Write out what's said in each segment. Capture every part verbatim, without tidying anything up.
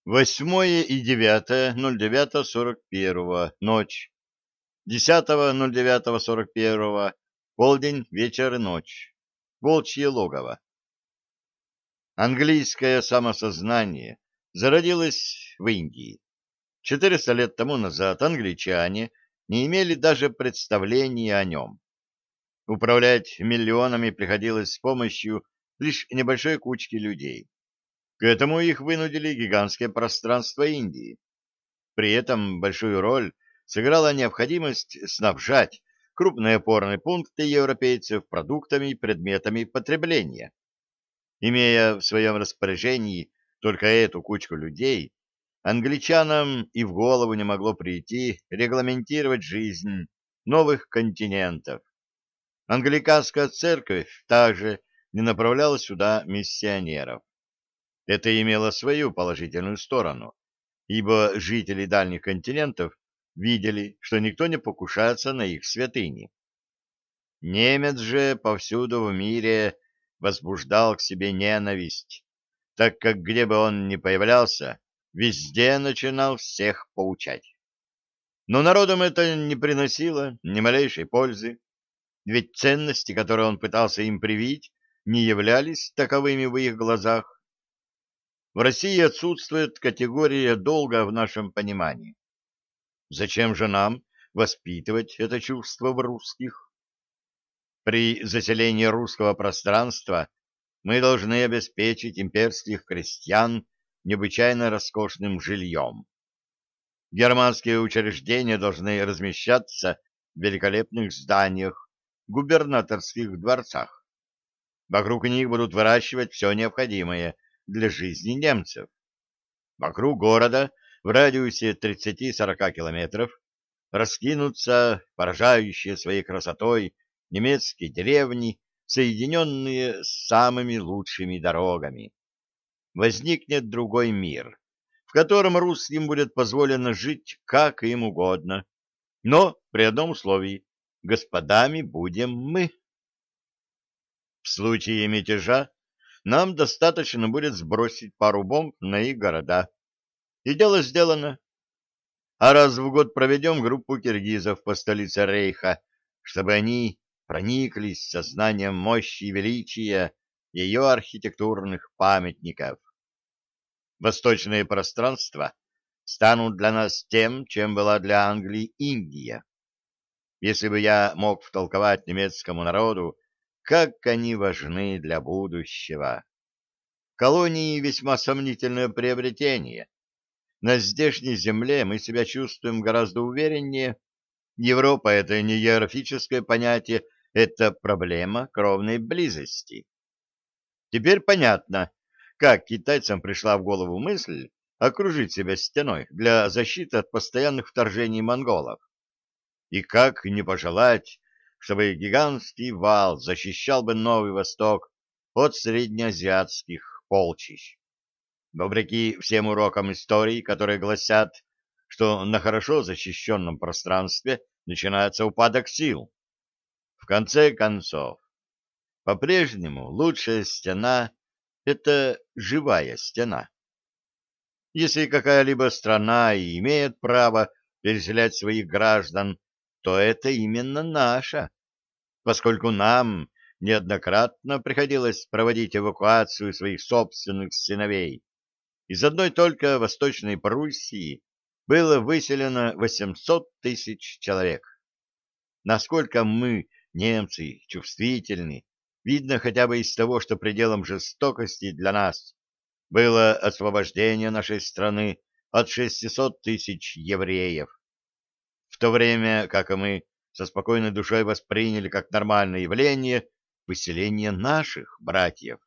Восьмое и девятое ноль девятого сорок первого ночь. Десятого ноль девятого сорок первого полдень, вечер и ночь. Волчье логово. Английское самосознание зародилось в Индии. Четыреста лет тому назад англичане не имели даже представления о нем. Управлять миллионами приходилось с помощью лишь небольшой кучки людей. К этому их вынудили гигантские пространства Индии. При этом большую роль сыграла необходимость снабжать крупные опорные пункты европейцев продуктами и предметами потребления. Имея в своем распоряжении только эту кучку людей, англичанам и в голову не могло прийти регламентировать жизнь новых континентов. Англиканская церковь также не направляла сюда миссионеров. Это имело свою положительную сторону, ибо жители дальних континентов видели, что никто не покушается на их святыни. Немец же повсюду в мире возбуждал к себе ненависть, так как где бы он ни появлялся, везде начинал всех поучать. Но народам это не приносило ни малейшей пользы, ведь ценности, которые он пытался им привить, не являлись таковыми в их глазах. В России отсутствует категория долга в нашем понимании. Зачем же нам воспитывать это чувство в русских? При заселении русского пространства мы должны обеспечить имперских крестьян необычайно роскошным жильем. Германские учреждения должны размещаться в великолепных зданиях, губернаторских дворцах. Вокруг них будут выращивать все необходимое для жизни немцев. Вокруг города в радиусе тридцати-сорока километров раскинутся поражающие своей красотой немецкие деревни, соединенные с самыми лучшими дорогами. Возникнет другой мир, в котором русским будет позволено жить как им угодно, но при одном условии — господами будем мы. В случае мятежа нам достаточно будет сбросить пару бомб на их города. И дело сделано. А раз в год проведем группу киргизов по столице Рейха, чтобы они прониклись сознанием мощи и величия ее архитектурных памятников. Восточные пространства станут для нас тем, чем была для Англии Индия. Если бы я мог втолковать немецкому народу, как они важны для будущего. Колонии — весьма сомнительное приобретение. На здешней земле мы себя чувствуем гораздо увереннее. Европа — это не географическое понятие, это проблема кровной близости. Теперь понятно, как китайцам пришла в голову мысль окружить себя стеной для защиты от постоянных вторжений монголов. И как не пожелать, чтобы гигантский вал защищал бы Новый Восток от среднеазиатских полчищ. Вопреки всем урокам истории, которые гласят, что на хорошо защищенном пространстве начинается упадок сил. В конце концов, по-прежнему лучшая стена — это живая стена. Если какая-либо страна и имеет право переселять своих граждан, то это именно наша, поскольку нам неоднократно приходилось проводить эвакуацию своих собственных сыновей. Из одной только Восточной Пруссии было выселено восемьсот тысяч человек. Насколько мы, немцы, чувствительны, видно хотя бы из того, что пределом жестокости для нас было освобождение нашей страны от шестисот тысяч евреев, в то время как и мы со спокойной душой восприняли как нормальное явление выселение наших братьев.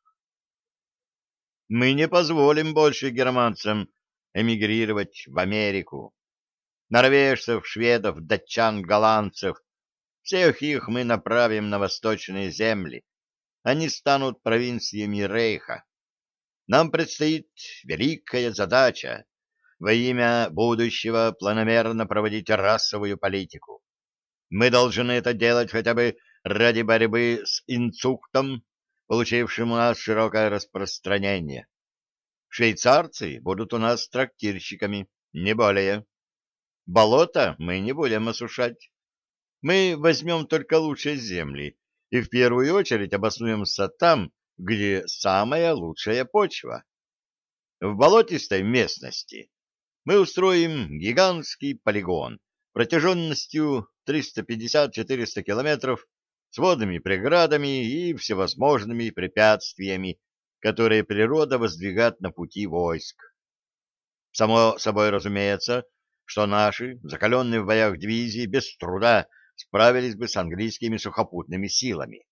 Мы не позволим больше германцам эмигрировать в Америку. Норвежцев, шведов, датчан, голландцев — всех их мы направим на восточные земли. Они станут провинциями Рейха. Нам предстоит великая задача во имя будущего планомерно проводить расовую политику. Мы должны это делать хотя бы ради борьбы с инцухтом, получившим у нас широкое распространение. Швейцарцы будут у нас трактирщиками, не более. Болото мы не будем осушать. Мы возьмем только лучшие земли и в первую очередь обоснуемся там, где самая лучшая почва. В болотистой местности мы устроим гигантский полигон протяженностью триста пятьдесят — четыреста километров с водными преградами и всевозможными препятствиями, которые природа воздвигает на пути войск. Само собой разумеется, что наши, закаленные в боях дивизии, без труда справились бы с английскими сухопутными силами.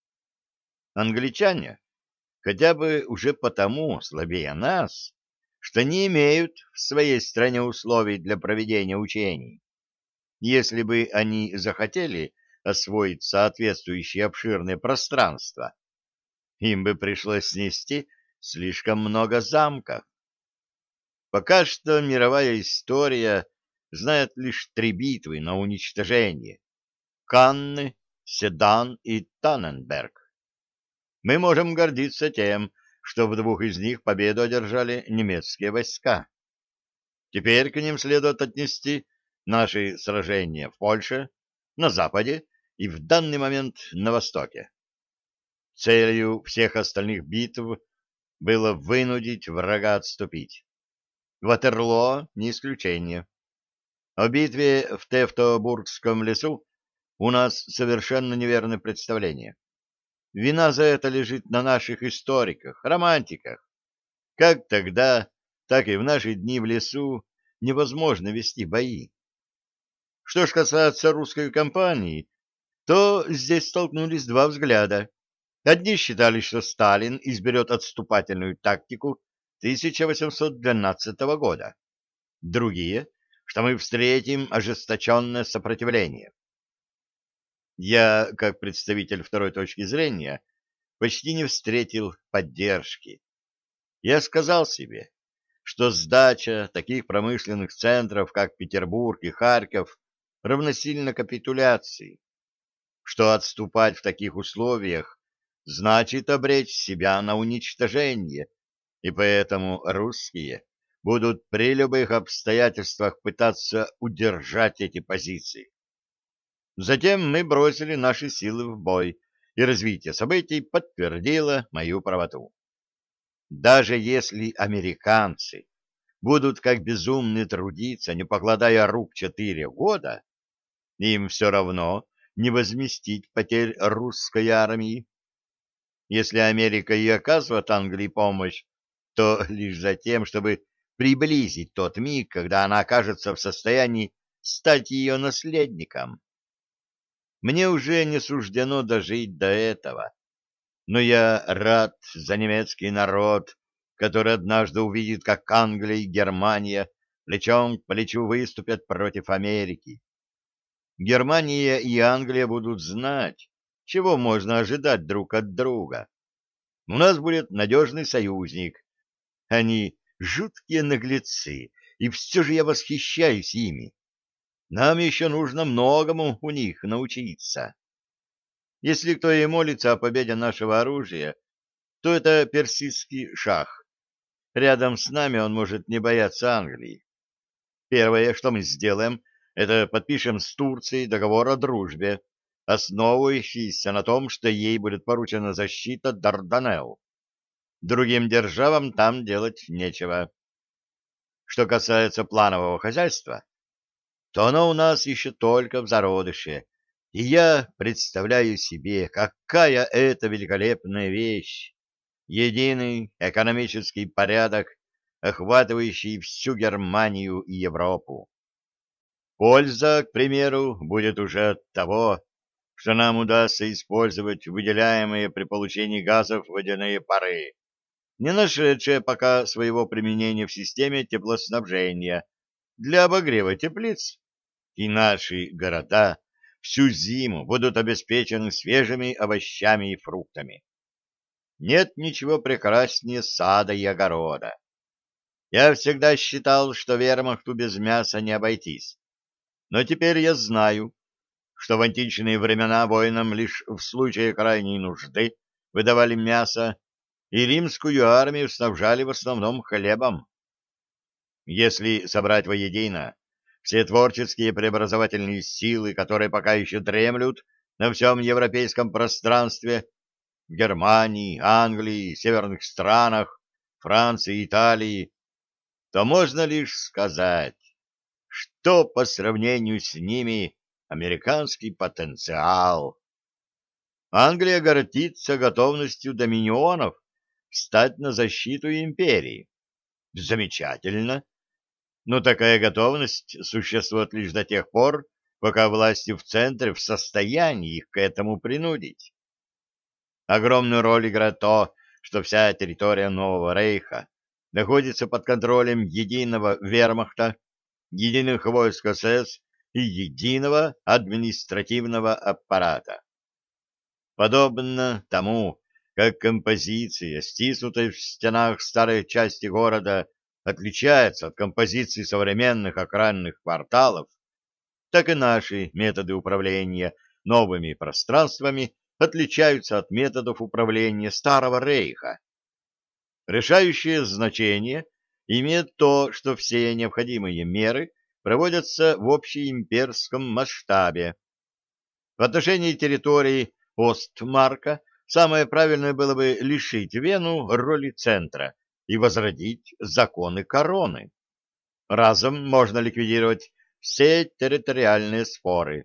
Англичане хотя бы уже потому слабее нас, что не имеют в своей стране условий для проведения учений. Если бы они захотели освоить соответствующие обширные пространства, им бы пришлось снести слишком много замков. Пока что мировая история знает лишь три битвы на уничтожение: Канны, Седан и Танненберг. Мы можем гордиться тем, что в двух из них победу одержали немецкие войска. Теперь к ним следует отнести наши сражения в Польше, на Западе и в данный момент на Востоке. Целью всех остальных битв было вынудить врага отступить. Ватерлоо не исключение. О битве в Тевтобургском лесу у нас совершенно неверное представление. Вина за это лежит на наших историках, романтиках. Как тогда, так и в наши дни в лесу невозможно вести бои. Что ж касается русской кампании, то здесь столкнулись два взгляда. Одни считали, что Сталин изберет отступательную тактику тысяча восемьсот двенадцатого года. Другие, что мы встретим ожесточенное сопротивление. Я, как представитель второй точки зрения, почти не встретил поддержки. Я сказал себе, что сдача таких промышленных центров, как Петербург и Харьков, равносильно капитуляции, что отступать в таких условиях значит обречь себя на уничтожение, и поэтому русские будут при любых обстоятельствах пытаться удержать эти позиции. Затем мы бросили наши силы в бой, и развитие событий подтвердило мою правоту. Даже если американцы будут как безумные трудиться, не покладая рук четыре года, им все равно не возместить потерь русской армии. Если Америка и оказывает Англии помощь, то лишь за тем, чтобы приблизить тот миг, когда она окажется в состоянии стать ее наследником. Мне уже не суждено дожить до этого, но я рад за немецкий народ, который однажды увидит, как Англия и Германия плечом к плечу выступят против Америки. Германия и Англия будут знать, чего можно ожидать друг от друга. У нас будет надежный союзник. Они жуткие наглецы, и все же я восхищаюсь ими. Нам еще нужно многому у них научиться. Если кто и молится о победе нашего оружия, то это персидский шах. Рядом с нами он может не бояться Англии. Первое, что мы сделаем, это подпишем с Турцией договор о дружбе, основывающийся на том, что ей будет поручена защита Дарданелл. Другим державам там делать нечего. Что касается планового хозяйства, то оно у нас еще только в зародыше, и я представляю себе, какая это великолепная вещь — единый экономический порядок, охватывающий всю Германию и Европу. Польза, к примеру, будет уже от того, что нам удастся использовать выделяемые при получении газов водяные пары, не нашедшие пока своего применения в системе теплоснабжения, для обогрева теплиц, и наши города всю зиму будут обеспечены свежими овощами и фруктами. Нет ничего прекраснее сада и огорода. Я всегда считал, что вермахту без мяса не обойтись, но теперь я знаю, что в античные времена воинам лишь в случае крайней нужды выдавали мясо, и римскую армию снабжали в основном хлебом. Если собрать воедино все творческие преобразовательные силы, которые пока еще дремлют на всем европейском пространстве, в Германии, Англии, северных странах, Франции, Италии, то можно лишь сказать, что по сравнению с ними американский потенциал. Англия гордится готовностью доминионов встать на защиту империи. Замечательно. Но такая готовность существует лишь до тех пор, пока власти в центре в состоянии их к этому принудить. Огромную роль играет то, что вся территория Нового Рейха находится под контролем единого вермахта, единых войск СС и единого административного аппарата. Подобно тому, как композиция, стиснутая в стенах старой части города, отличается от композиции современных окраинных кварталов, так и наши методы управления новыми пространствами отличаются от методов управления Старого Рейха. Решающее значение имеет то, что все необходимые меры проводятся в общеимперском масштабе. В отношении территории Остмарка самое правильное было бы лишить Вену роли центра и возродить законы короны. Разом можно ликвидировать все территориальные споры.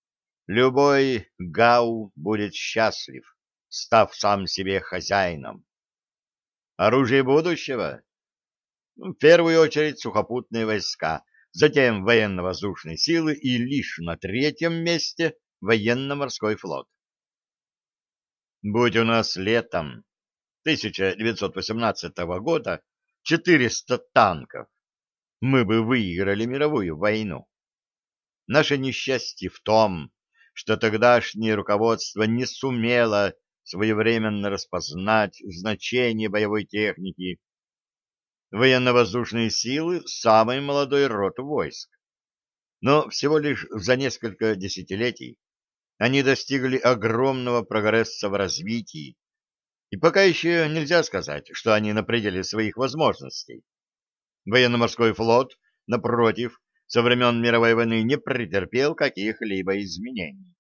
Любой гау будет счастлив, став сам себе хозяином. Оружие будущего? В первую очередь сухопутные войска, затем военно-воздушные силы и лишь на третьем месте военно-морской флот. Будь у нас летом тысяча девятьсот восемнадцатого года четыреста танков, мы бы выиграли мировую войну. Наше несчастье в том, что тогдашнее руководство не сумело своевременно распознать значение боевой техники. Военно-воздушные силы — самый молодой род войск. Но всего лишь за несколько десятилетий они достигли огромного прогресса в развитии, и пока еще нельзя сказать, что они на пределе своих возможностей. Военно-морской флот, напротив, со времен мировой войны не претерпел каких-либо изменений.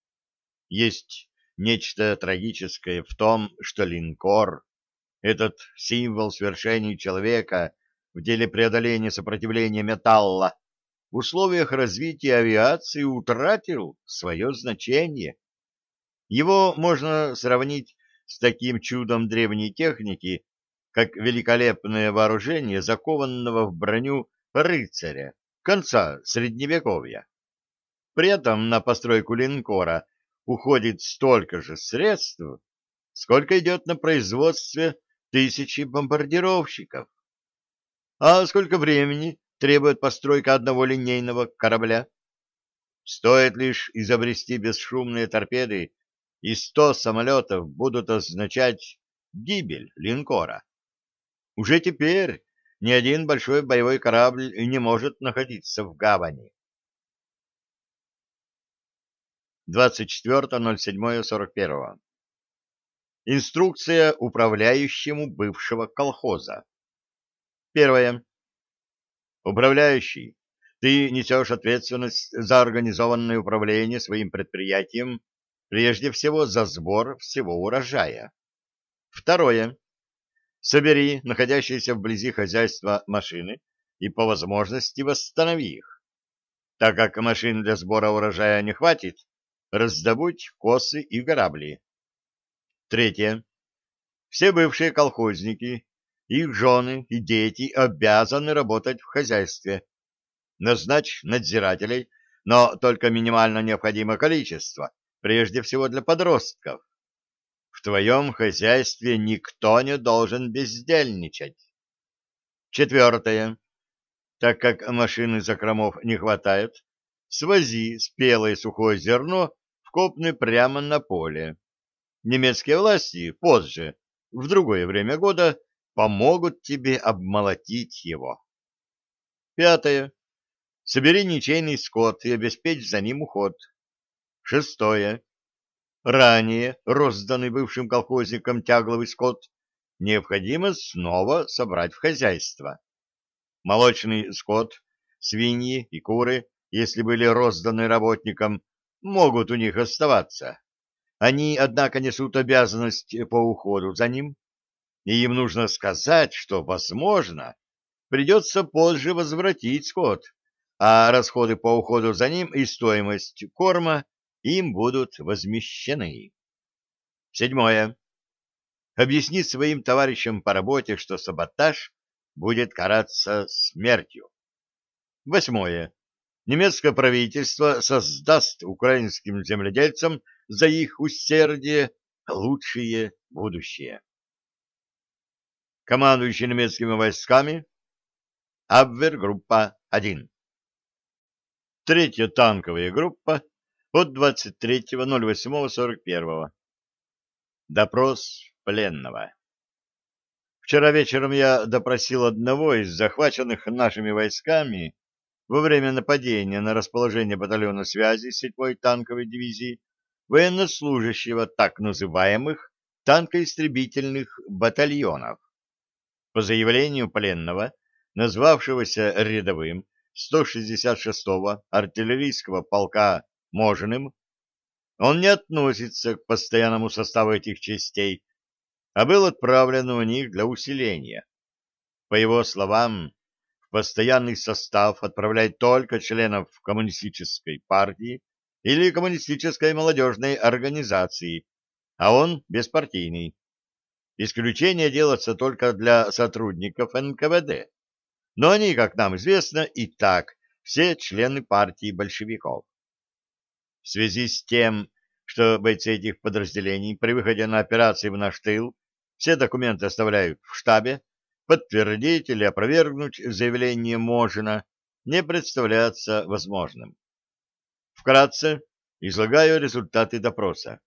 Есть нечто трагическое в том, что линкор, этот символ свершений человека в деле преодоления сопротивления металла, в условиях развития авиации утратил свое значение. Его можно сравнить с таким чудом древней техники, как великолепное вооружение закованного в броню рыцаря конца Средневековья. При этом на постройку линкора уходит столько же средств, сколько идет на производстве тысячи бомбардировщиков. А сколько времени требует постройка одного линейного корабля? Стоит лишь изобрести бесшумные торпеды, и сто самолетов будут означать гибель линкора. Уже теперь ни один большой боевой корабль не может находиться в гавани. двадцать четвёртое ноль седьмое сорок первое. Инструкция управляющему бывшего колхоза. Первое. Управляющий, ты несешь ответственность за организованное управление своим предприятием, прежде всего за сбор всего урожая. Второе. Собери находящиеся вблизи хозяйства машины и по возможности восстанови их. Так как машин для сбора урожая не хватит, раздобудь косы и грабли. Третье. Все бывшие колхозники, их жены и дети обязаны работать в хозяйстве. Назначь надзирателей, но только минимально необходимое количество, прежде всего для подростков. В твоем хозяйстве никто не должен бездельничать. Четвертое. Так как машин и закромов не хватает, свози спелое сухое зерно в копны прямо на поле. Немецкие власти позже, в другое время года, помогут тебе обмолотить его. Пятое. Собери ничейный скот и обеспечь за ним уход. Шестое. Ранее розданный бывшим колхозникам тягловый скот необходимо снова собрать в хозяйство. Молочный скот, свиньи и куры, если были розданы работникам, могут у них оставаться. Они, однако, несут обязанность по уходу за ним, и им нужно сказать, что, возможно, придется позже возвратить скот, а расходы по уходу за ним и стоимость корма им будут возмещены. Седьмое. Объяснить своим товарищам по работе, что саботаж будет караться смертью. Восьмое. Немецкое правительство создаст украинским земледельцам за их усердие лучшее будущее. Командующий немецкими войсками Абвер-группа один. Третья танковая группа от двадцать третьего ноль восьмого сорок первого. Допрос пленного. Вчера вечером я допросил одного из захваченных нашими войсками во время нападения на расположение батальона связи седьмой танковой дивизии военнослужащего так называемых танкоистребительных батальонов. По заявлению пленного, назвавшегося рядовым сто шестьдесят шестого артиллерийского полка Можиным, он не относится к постоянному составу этих частей, а был отправлен у них для усиления. По его словам, в постоянный состав отправляют только членов коммунистической партии или коммунистической молодежной организации, а он беспартийный. Исключение делается только для сотрудников эн ка вэ дэ, но они, как нам известно, и так все члены партии большевиков. В связи с тем, что бойцы этих подразделений при выходе на операции в наш тыл все документы оставляют в штабе, подтвердить или опровергнуть заявление Можина не представляется возможным. Вкратце излагаю результаты допроса.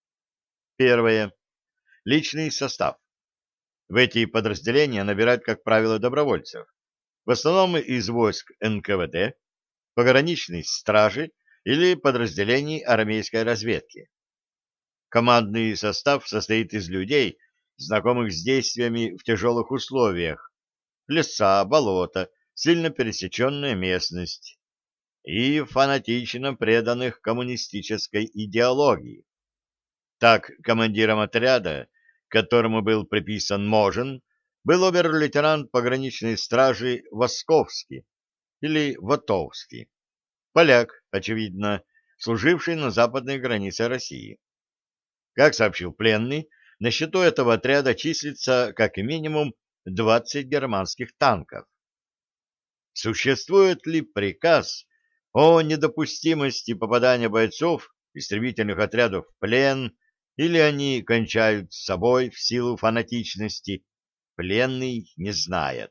Первое. Личный состав. В эти подразделения набирают, как правило, добровольцев, в основном из войск эн ка вэ дэ, пограничной стражи или подразделений армейской разведки. Командный состав состоит из людей, знакомых с действиями в тяжелых условиях: леса, болота, сильно пересеченная местность, и фанатично преданных коммунистической идеологии. Так, командиром отряда, которому был приписан Можин, был обер-лейтенант пограничной стражи Восковский или Вотовский, поляк, очевидно, служивший на западной границе России. Как сообщил пленный, на счету этого отряда числится как минимум двадцать германских танков. Существует ли приказ о недопустимости попадания бойцов истребительных отрядов в плен, или они кончают с собой в силу фанатичности, пленный не знает.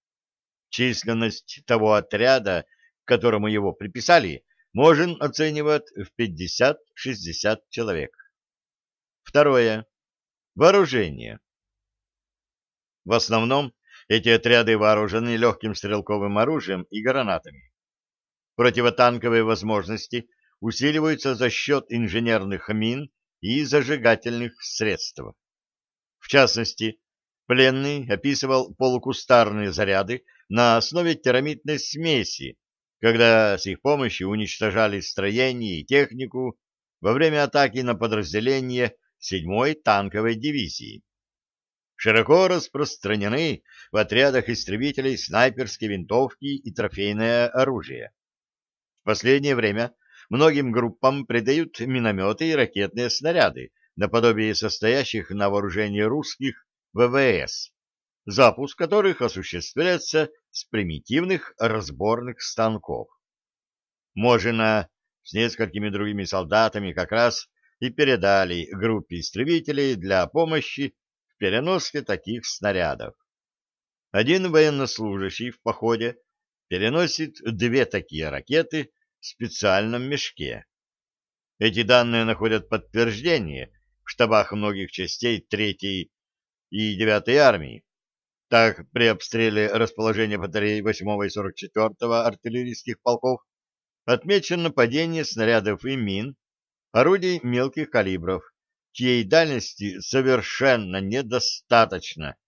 Численность того отряда, к которому его приписали, Можин оценивать в пятьдесят-шестьдесят человек. Второе. Вооружение. В основном эти отряды вооружены легким стрелковым оружием и гранатами. Противотанковые возможности усиливаются за счет инженерных мин и зажигательных средств. В частности, пленный описывал полукустарные заряды на основе термитной смеси, когда с их помощью уничтожали строение и технику во время атаки на подразделение седьмой танковой дивизии. Широко распространены в отрядах истребителей снайперские винтовки и трофейное оружие. В последнее время многим группам придают минометы и ракетные снаряды, наподобие состоящих на вооружении русских вэ вэ эс, запуск которых осуществляется с примитивных разборных станков. Можина с несколькими другими солдатами как раз и передали группе истребителей для помощи в переноске таких снарядов. Один военнослужащий в походе переносит две такие ракеты в специальном мешке. Эти данные находят подтверждение в штабах многих частей третьей и девятой армии. Так, при обстреле расположения батарей восьмого и сорок четвёртого артиллерийских полков отмечено падение снарядов и мин, орудий мелких калибров, чьей дальности совершенно недостаточно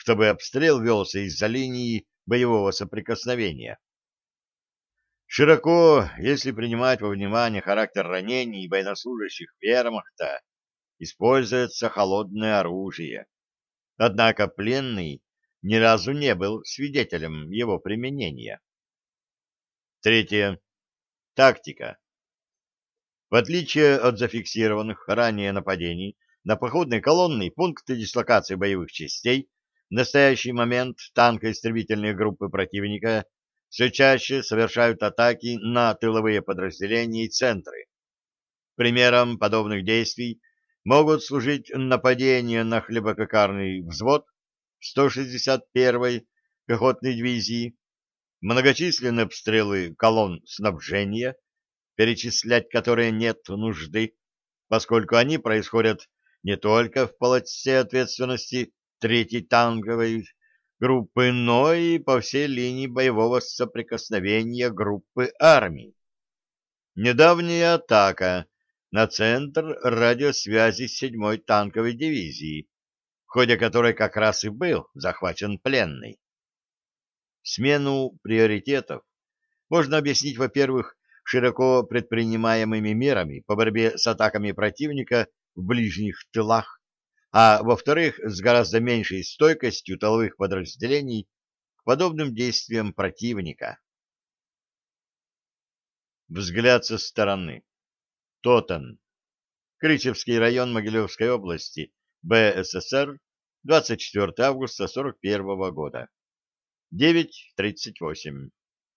чтобы обстрел велся из-за линии боевого соприкосновения. Широко, если принимать во внимание характер ранений военнослужащих вермахта, используется холодное оружие. Однако пленный ни разу не был свидетелем его применения. Третье. Тактика. В отличие от зафиксированных ранее нападений на походные колонны и пункты дислокации боевых частей, в настоящий момент танкоистребительные группы противника все чаще совершают атаки на тыловые подразделения и центры. Примером подобных действий могут служить нападения на хлебококарный взвод сто шестьдесят первой пехотной дивизии, многочисленные обстрелы колонн снабжения, перечислять которые нет нужды, поскольку они происходят не только в полосе ответственности третьей танковой группы, но и по всей линии боевого соприкосновения группы армий. Недавняя атака на центр радиосвязи седьмой танковой дивизии, в ходе которой как раз и был захвачен пленный. Смену приоритетов можно объяснить, во-первых, широко предпринимаемыми мерами по борьбе с атаками противника в ближних тылах, а во-вторых, с гораздо меньшей стойкостью тыловых подразделений к подобным действиям противника. Взгляд со стороны. Тотен. Кричевский район Могилевской области, БССР, двадцать четвёртого августа сорок первого года. девять тридцать восемь.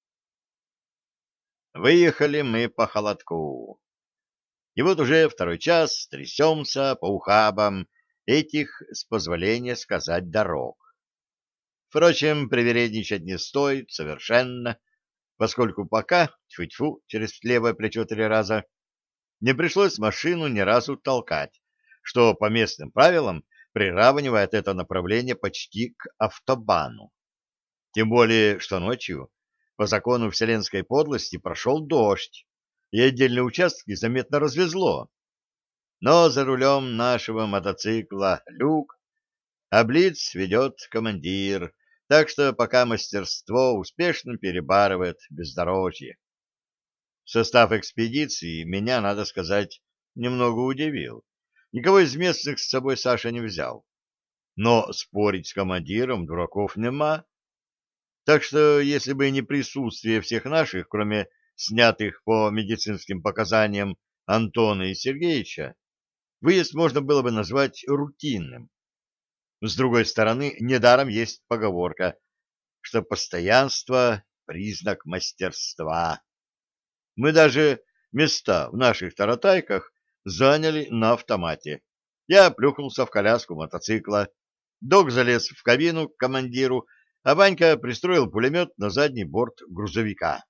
Выехали мы по холодку. И вот уже второй час трясемся по ухабам этих, с позволения сказать, дорог. Впрочем, привередничать не стоит совершенно, поскольку пока, тьфу-тьфу, через левое плечо три раза, не пришлось машину ни разу толкать, что по местным правилам приравнивает это направление почти к автобану. Тем более, что ночью по закону вселенской подлости прошел дождь, и отдельные участки заметно развезло. Но за рулем нашего мотоцикла люк, а блиц ведет командир, так что пока мастерство успешно перебарывает бездорожье. Состав экспедиции меня, надо сказать, немного удивил. Никого из местных с собой Саша не взял. Но спорить с командиром дураков нема. Так что, если бы не присутствие всех наших, кроме снятых по медицинским показаниям Антона и Сергеича, выезд можно было бы назвать рутинным. С другой стороны, недаром есть поговорка, что постоянство — признак мастерства. Мы даже места в наших таратайках заняли на автомате. Я плюхнулся в коляску мотоцикла, Док залез в кабину к командиру, а Ванька пристроил пулемет на задний борт грузовика.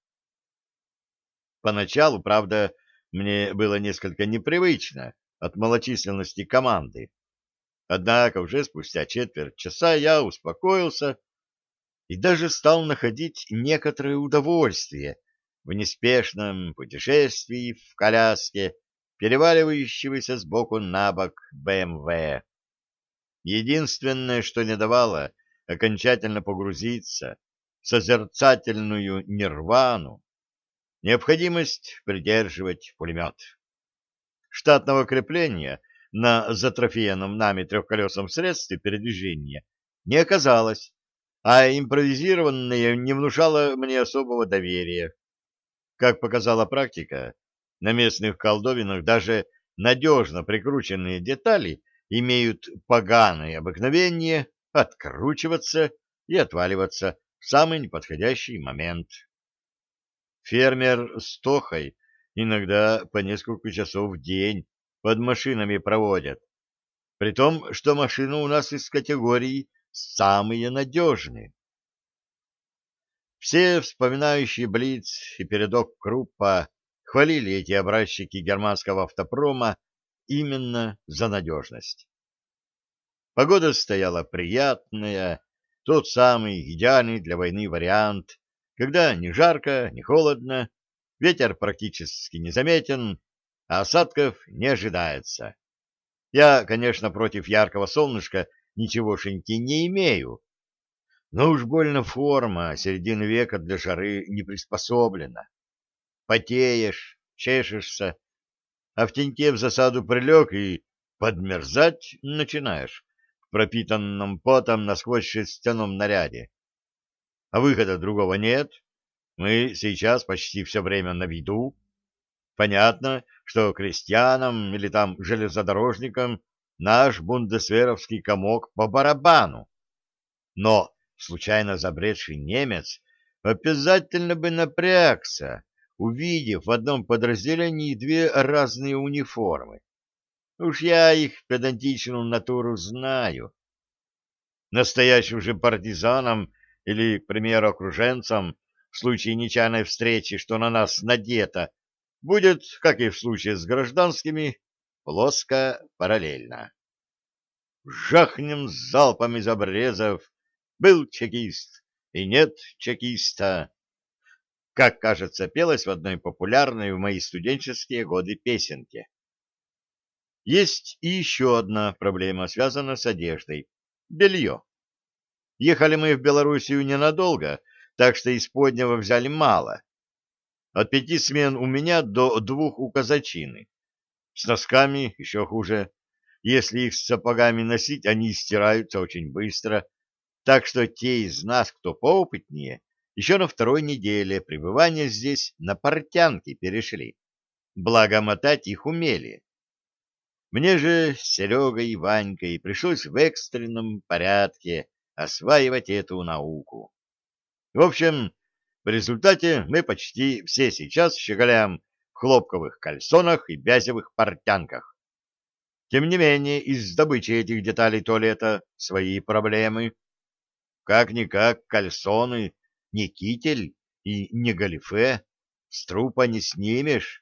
Поначалу, правда, мне было несколько непривычно от малочисленности команды. Однако уже спустя четверть часа я успокоился и даже стал находить некоторое удовольствие в неспешном путешествии в коляске, переваливающегося сбоку на бок бэ эм вэ. Единственное, что не давало окончательно погрузиться в созерцательную нирвану, необходимость придерживать пулемет. Штатного крепления на затрофеянном нами трехколесном средстве передвижения не оказалось, а импровизированное не внушало мне особого доверия. Как показала практика, на местных колдовинах даже надежно прикрученные детали имеют поганое обыкновение откручиваться и отваливаться в самый неподходящий момент. Фермер с Тохой иногда по несколько часов в день под машинами проводят, при том, что машины у нас из категории самые надежные. Все вспоминающие Блиц и передок Круппа хвалили эти образчики германского автопрома именно за надежность. Погода стояла приятная, тот самый идеальный для войны вариант, когда ни жарко, ни холодно, ветер практически незаметен, а осадков не ожидается. Я, конечно, против яркого солнышка ничегошеньки не имею, Но уж больно форма середины века для жары не приспособлена. Потеешь, чешешься, а в теньке в засаду прилег и подмерзать начинаешь в пропитанном потом насквозь шерстяном наряде. А выхода другого нет. Мы сейчас почти все время на виду. Понятно, что крестьянам или там железнодорожникам наш бундесверовский комок по барабану. Но случайно забредший немец обязательно бы напрягся, увидев в одном подразделении две разные униформы. Уж я их педантичную натуру знаю. Настоящим же партизанам или, к примеру, окруженцам в случае нечаянной встречи, что на нас надето, будет, как и в случае с гражданскими, плоско параллельно. Жахнем залпом из обрезов. Был чекист и нет чекиста. Как, кажется, пелось в одной популярной в мои студенческие годы песенке. Есть и еще одна проблема, связанная с одеждой. Белье. Ехали мы в Белоруссию ненадолго, так что из поднего взяли мало. От пяти смен у меня до двух у казачины. С носками еще хуже. Если их с сапогами носить, они стираются очень быстро. Так что те из нас, кто поопытнее, еще на второй неделе пребывания здесь на портянки перешли. Благо мотать их умели. Мне же с Серегой и Ванькой пришлось в экстренном порядке осваивать эту науку. В общем, в результате мы почти все сейчас щеголяем в хлопковых кальсонах и бязевых портянках. Тем не менее, из добычи этих деталей туалета свои проблемы. Как-никак кальсоны не китель и не галифе, с трупа не снимешь.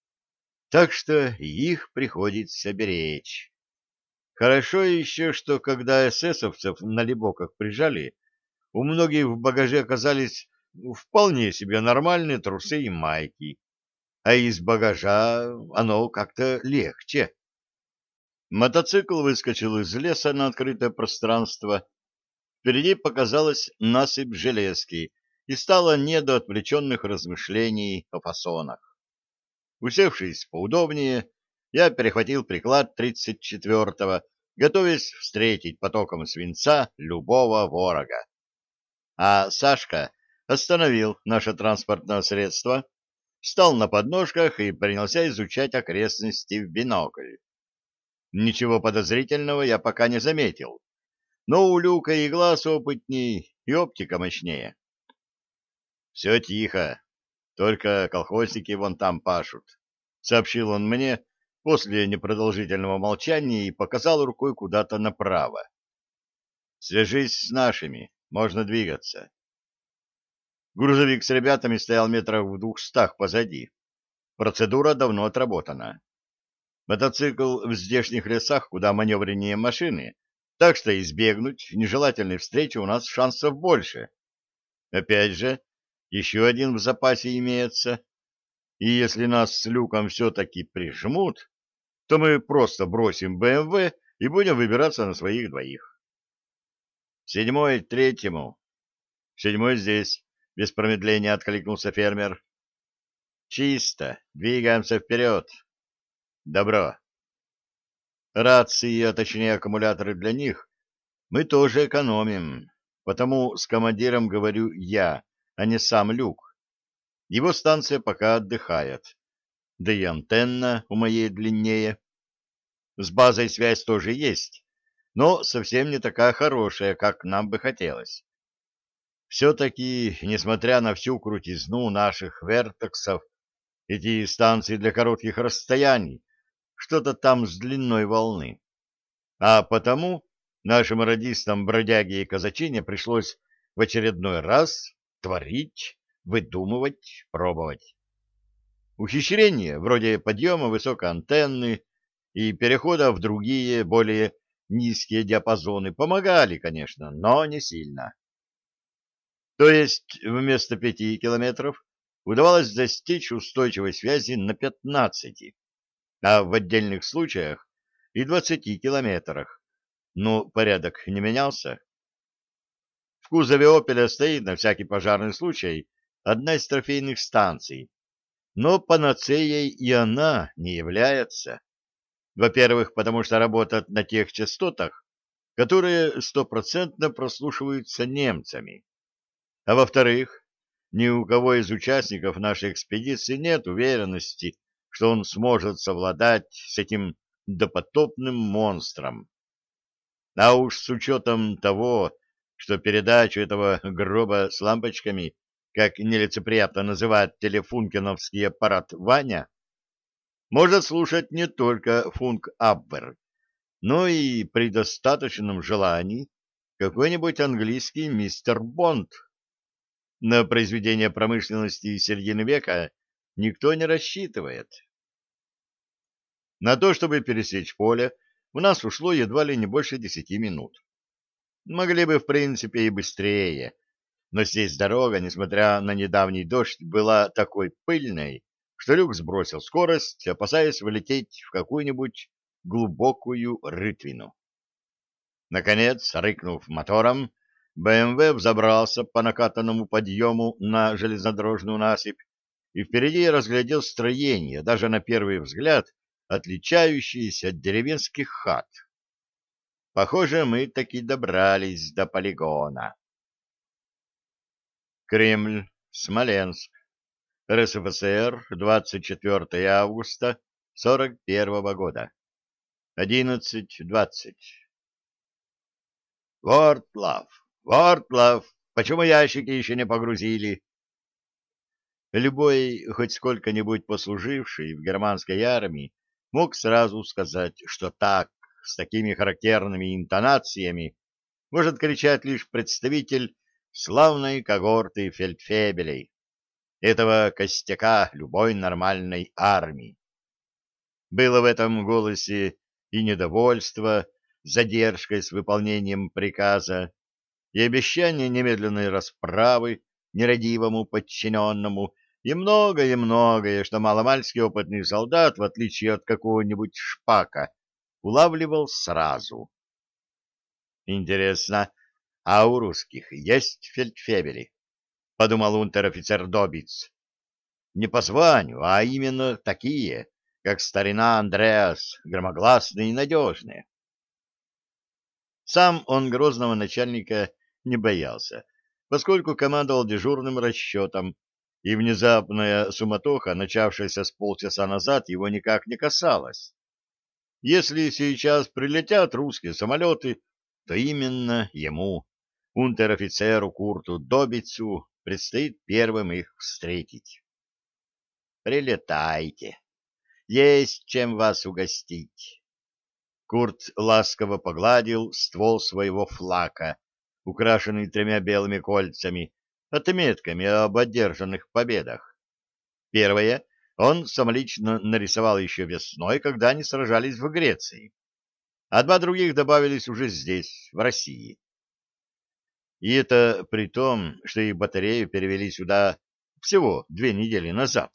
Так что их приходится беречь. Хорошо еще, что когда эсэсовцев на Лебоках прижали, у многих в багаже оказались ну, вполне себе нормальные трусы и майки, а из багажа оно как-то легче. Мотоцикл выскочил из леса на открытое пространство. Впереди показалась насыпь железки, и стало не до отвлеченных размышлений о фасонах. Усевшись поудобнее, я перехватил приклад тридцать четвёртого, готовясь встретить потоком свинца любого ворога. А Сашка остановил наше транспортное средство, встал на подножках и принялся изучать окрестности в бинокль. Ничего подозрительного я пока не заметил, но у Люка и глаз опытней, и оптика мощнее. «Все тихо, только колхозники вон там пашут», — сообщил он мне после непродолжительного молчания и показал рукой куда-то направо. «Свяжись с нашими, можно двигаться». Грузовик с ребятами стоял метрах в двухстах позади. Процедура давно отработана. Мотоцикл в здешних лесах куда маневреннее машины, так что избегнуть нежелательной встречи у нас шансов больше. Опять же, еще один в запасе имеется. И если нас с Люком все-таки прижмут, то мы просто бросим БМВ и будем выбираться на своих двоих. Седьмой третьему. Седьмой здесь. Без промедления откликнулся фермер. Чисто. Двигаемся вперед. Добро. Рации, а точнее аккумуляторы для них, мы тоже экономим. Потому с командиром говорю я, а не сам Люк. Его станция пока отдыхает. Да и антенна у моей длиннее. С базой связь тоже есть, но совсем не такая хорошая, как нам бы хотелось. Все-таки, несмотря на всю крутизну наших вертексов, эти станции для коротких расстояний, что-то там с длиной волны. А потому нашим радистам, бродяге и казачине пришлось в очередной раз творить, выдумывать, пробовать. Ухищрения, вроде подъема высокой антенны и перехода в другие, более низкие диапазоны, помогали, конечно, но не сильно. То есть вместо пяти километров удавалось достичь устойчивой связи на пятнадцати, а в отдельных случаях и двадцати километрах. Но порядок не менялся. В кузове «Опеля» стоит на всякий пожарный случай одна из трофейных станций, но панацеей и она не является. Во-первых, потому что работает на тех частотах, которые стопроцентно прослушиваются немцами. А во-вторых, ни у кого из участников нашей экспедиции нет уверенности, что он сможет совладать с этим допотопным монстром. А уж с учетом того, что передачу этого гроба с лампочками, как нелицеприятно называет телефункеновский аппарат Ваня, может слушать не только функ-абвер, но и при достаточном желании какой-нибудь английский мистер Бонд. На произведение промышленности середины века никто не рассчитывает. На то, чтобы пересечь поле, у нас ушло едва ли не больше десяти минут. Могли бы, в принципе, и быстрее, но здесь дорога, несмотря на недавний дождь, была такой пыльной, что Люк сбросил скорость, опасаясь вылететь в какую-нибудь глубокую рытвину. Наконец, рыкнув мотором, БМВ взобрался по накатанному подъему на железнодорожную насыпь и впереди разглядел строение, даже на первый взгляд, отличающиеся от деревенских хат. Похоже, мы таки добрались до полигона. Кремль, Смоленск, РСФСР, двадцать четвёртое августа сорок первого года, одиннадцать двадцать. Вортлав, Вортлав, почему ящики еще не погрузили? Любой, хоть сколько-нибудь послуживший в германской армии, мог сразу сказать, что так, с такими характерными интонациями, может кричать лишь представитель славной когорты фельдфебелей, этого костяка любой нормальной армии. Было в этом голосе и недовольство задержкой с выполнением приказа, и обещание немедленной расправы нерадивому подчиненному, и многое-многое, что маломальски опытный солдат, в отличие от какого-нибудь шпака, улавливал сразу. Интересно, а у русских есть фельдфебели? — подумал унтер-офицер Добиц. Не по званию, а именно такие, как старина Андреас, громогласные и надежные. Сам он грозного начальника не боялся, поскольку командовал дежурным расчетом, и внезапная суматоха, начавшаяся с полчаса назад, его никак не касалась. Если сейчас прилетят русские самолеты, то именно ему, унтер-офицеру Курту Добицу, предстоит первым их встретить. «Прилетайте, есть чем вас угостить». Курт ласково погладил ствол своего флака, украшенный тремя белыми кольцами, отметками об одержанных победах. Первое он самолично нарисовал еще весной, когда они сражались в Греции, а два других добавились уже здесь, в России. И это при том, что их батарею перевели сюда всего две недели назад.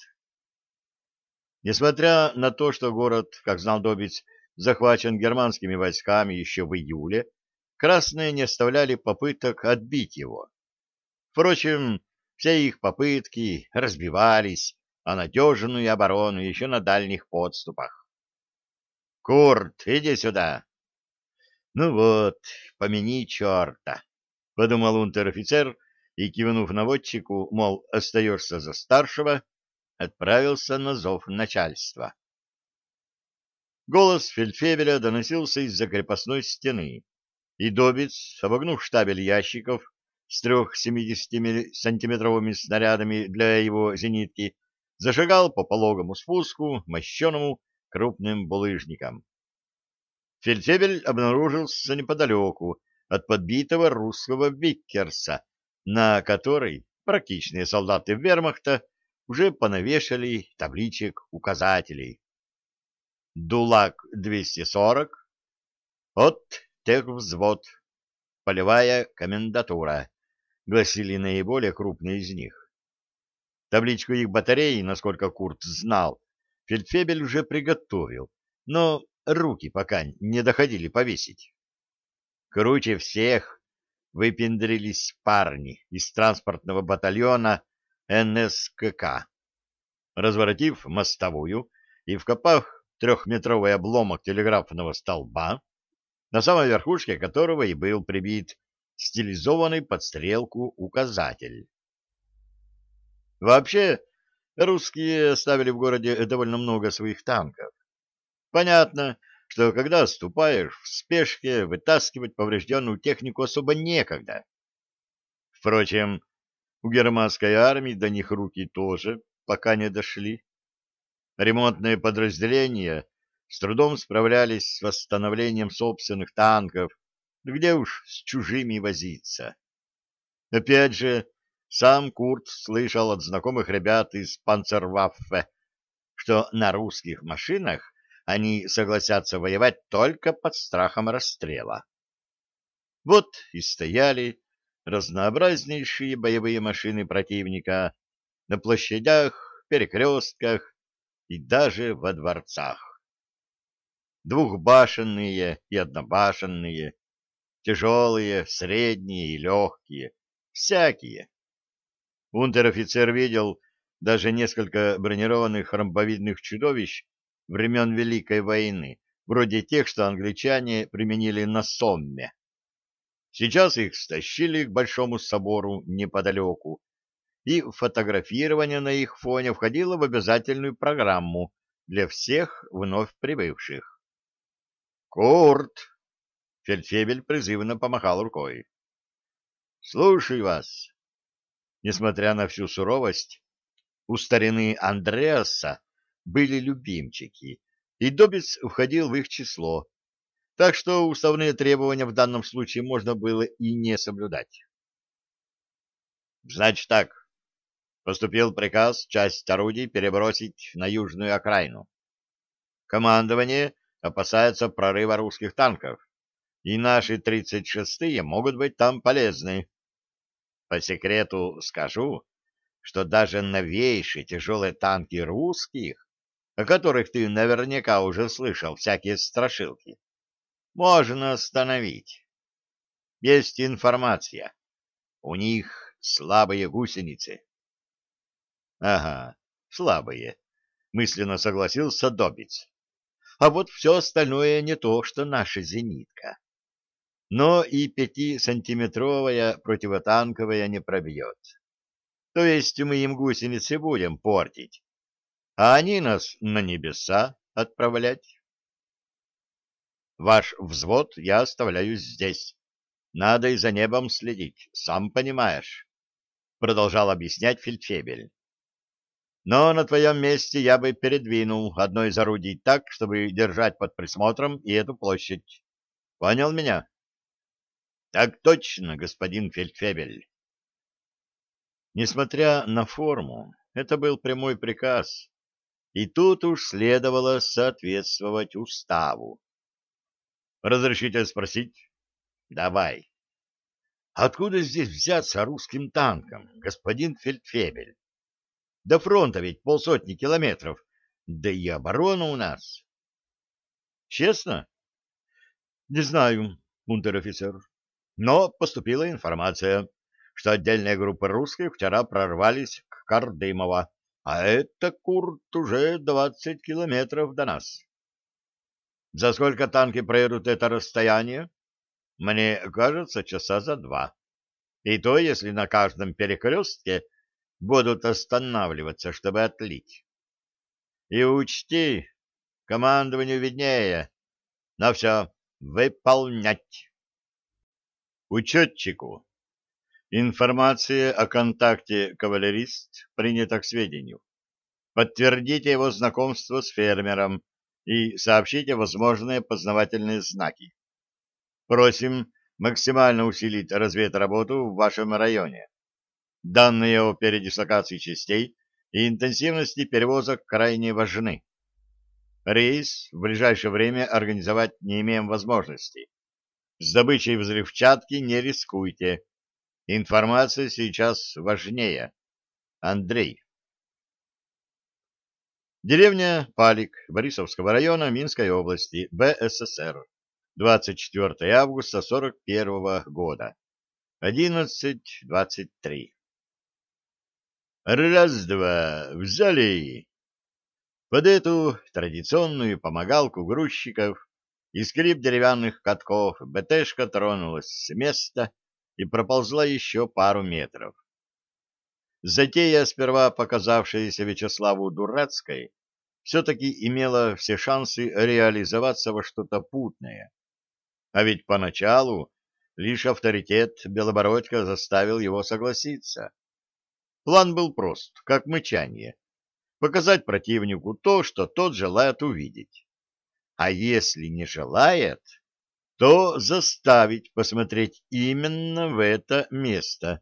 Несмотря на то, что город, как знал Добиц, захвачен германскими войсками еще в июле, красные не оставляли попыток отбить его. Впрочем, все их попытки разбивались о надежную оборону еще на дальних подступах. «Курт, иди сюда!» «Ну вот, помяни черта!» — подумал унтер-офицер и, кивнув наводчику, мол, остаешься за старшего, отправился на зов начальства. Голос фельдфебеля доносился из-за крепостной стены, и Добиц, обогнув штабель ящиков с трех семидесятисантиметровыми снарядами для его зенитки, зашагал по пологому спуску, мощеному крупным булыжником. Фельдфебель обнаружился неподалеку от подбитого русского Виккерса, на который практичные солдаты вермахта уже понавешали табличек указателей. ДУЛАК двести сорок, от техвзвод, полевая комендатура, гласили наиболее крупные из них. Табличку их батареи, насколько Курт знал, фельдфебель уже приготовил, но руки пока не доходили повесить. Круче всех выпендрились парни из транспортного батальона эн эс ка ка. Разворотив мостовую и вкопав трехметровый обломок телеграфного столба, на самой верхушке которого и был прибит стилизованный под стрелку указатель. Вообще, русские оставили в городе довольно много своих танков. Понятно, что когда отступаешь в спешке, вытаскивать поврежденную технику особо некогда. Впрочем, у германской армии до них руки тоже пока не дошли. Ремонтные подразделения с трудом справлялись с восстановлением собственных танков, где уж с чужими возиться. Опять же, сам Курт слышал от знакомых ребят из Панцерваффе, что на русских машинах они согласятся воевать только под страхом расстрела. Вот и стояли разнообразнейшие боевые машины противника на площадях, перекрестках и даже во дворцах. Двухбашенные и однобашенные, тяжелые, средние и легкие, всякие. Унтер-офицер видел даже несколько бронированных ромбовидных чудовищ времен Великой войны, вроде тех, что англичане применили на Сомме. Сейчас их стащили к Большому собору неподалеку, и фотографирование на их фоне входило в обязательную программу для всех вновь прибывших. «Курт!» — фельдфебель призывно помахал рукой. «Слушай вас!» Несмотря на всю суровость, у старины Андреаса были любимчики, и Добец входил в их число, так что уставные требования в данном случае можно было и не соблюдать. «Значит так, поступил приказ часть орудий перебросить на южную окраину. Командование опасается прорыва русских танков, и наши тридцать шестые могут быть там полезны. По секрету скажу, что даже новейшие тяжелые танки русских, о которых ты наверняка уже слышал всякие страшилки, можно остановить. Есть информация. У них слабые гусеницы». «Ага, слабые», — мысленно согласился Добец. «А вот все остальное не то, что наша зенитка. Но и пятисантиметровая противотанковая не пробьет. То есть мы им гусеницы будем портить, а они нас на небеса отправлять. Ваш взвод я оставляю здесь. Надо и за небом следить, сам понимаешь», — продолжал объяснять фельдфебель. «Но на твоем месте я бы передвинул одно из орудий так, чтобы держать под присмотром и эту площадь. Понял меня?» «Так точно, господин фельдфебель». Несмотря на форму, это был прямой приказ, и тут уж следовало соответствовать уставу. «Разрешите спросить?» «Давай». «Откуда здесь взяться русским танкам, господин фельдфебель? До фронта ведь полсотни километров, да и оборона у нас». «Честно?» «Не знаю, унтер-офицер, но поступила информация, что отдельные группы русских вчера прорвались к Кардымово, а это, Курт, уже двадцать километров до нас. За сколько танки проедут это расстояние? Мне кажется, часа за два. И то, если на каждом перекрестке будут останавливаться, чтобы отлить. И учти, командованию виднее. Но все, выполнять». Учетчику. Информация о контакте кавалерист принята к сведению. Подтвердите его знакомство с фермером и сообщите возможные познавательные знаки. Просим максимально усилить разведработу в вашем районе. Данные о передислокации частей и интенсивности перевозок крайне важны. Рейс в ближайшее время организовать не имеем возможности. С добычей взрывчатки не рискуйте. Информация сейчас важнее. Андрей. Деревня Палик Борисовского района Минской области, БССР. двадцать четвёртое августа сорок первого года. Одиннадцать двадцать три. Раз-два, взяли! Под эту традиционную помогалку грузчиков и скрип деревянных катков БТшка тронулась с места и проползла еще пару метров. Затея, сперва показавшаяся Вячеславу дурацкой, все-таки имела все шансы реализоваться во что-то путное. А ведь поначалу лишь авторитет Белобородька заставил его согласиться. План был прост, как мычание. Показать противнику то, что тот желает увидеть. А если не желает, то заставить посмотреть именно в это место.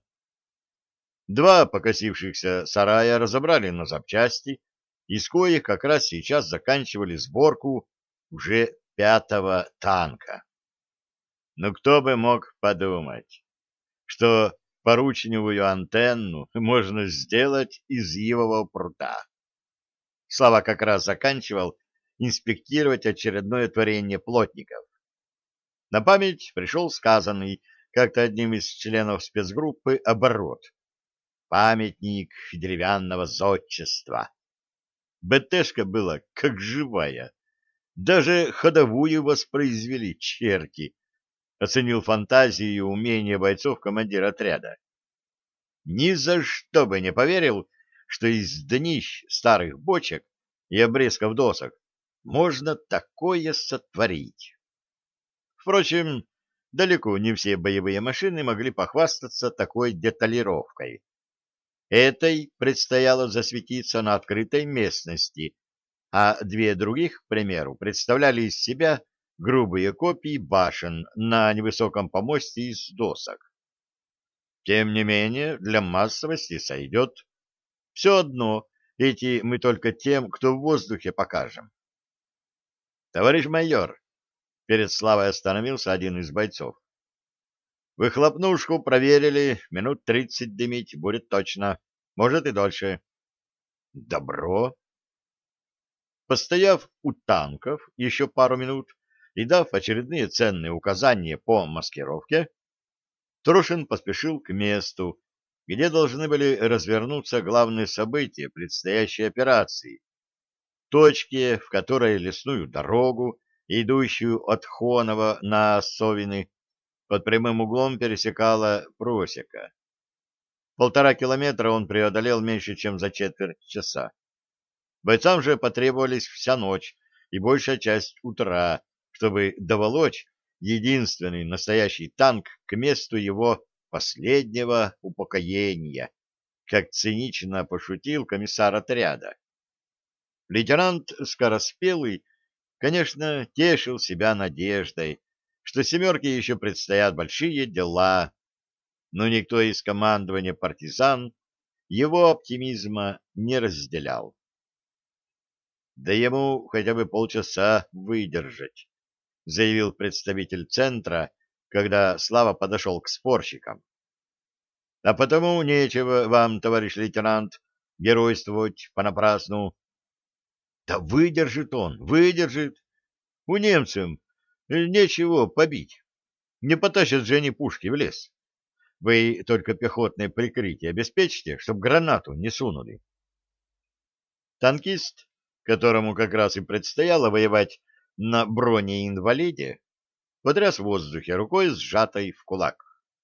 Два покосившихся сарая разобрали на запчасти, из коих как раз сейчас заканчивали сборку уже пятого танка. Но кто бы мог подумать, что поручневую антенну можно сделать из ивового прута. Слава как раз заканчивал инспектировать очередное творение плотников. На память пришел сказанный как-то одним из членов спецгруппы оборот. Памятник деревянного зодчества. БТшка была как живая. Даже ходовую воспроизвели черти. Оценил фантазию и умение бойцов командир отряда. Ни за что бы не поверил, что из днищ старых бочек и обрезков досок можно такое сотворить. Впрочем, далеко не все боевые машины могли похвастаться такой деталировкой. Этой предстояло засветиться на открытой местности, а две других, к примеру, представляли из себя грубые копии башен на невысоком помосте из досок. Тем не менее, для массовости сойдет. Все одно, эти мы только тем, кто в воздухе, покажем. Товарищ майор, перед Славой остановился один из бойцов. Выхлопнушку проверили, минут тридцать дымить будет точно, может и дольше. Добро. Постояв у танков еще пару минут и дав очередные ценные указания по маскировке, Трошин поспешил к месту, где должны были развернуться главные события предстоящей операции, точке, в которой лесную дорогу, идущую от Хонова на Совины, под прямым углом пересекала просека. Полтора километра он преодолел меньше, чем за четверть часа. Бойцам же потребовались вся ночь и большая часть утра, чтобы доволочь единственный настоящий танк к месту его последнего упокоения, как цинично пошутил комиссар отряда. Лейтенант Скороспелый, конечно, тешил себя надеждой, что «семерке» еще предстоят большие дела, но никто из командования партизан его оптимизма не разделял. «Да ему хотя бы полчаса выдержать», — заявил представитель центра, когда Слава подошел к спорщикам. «А потому нечего вам, товарищ лейтенант, геройствовать понапрасну». «Да выдержит он, выдержит. У немцев нечего побить. Не потащат же они пушки в лес. Вы только пехотное прикрытие обеспечьте, чтоб гранату не сунули». Танкист, которому как раз и предстояло воевать на бронеинвалиде, потряс в воздухе рукой, сжатой в кулак.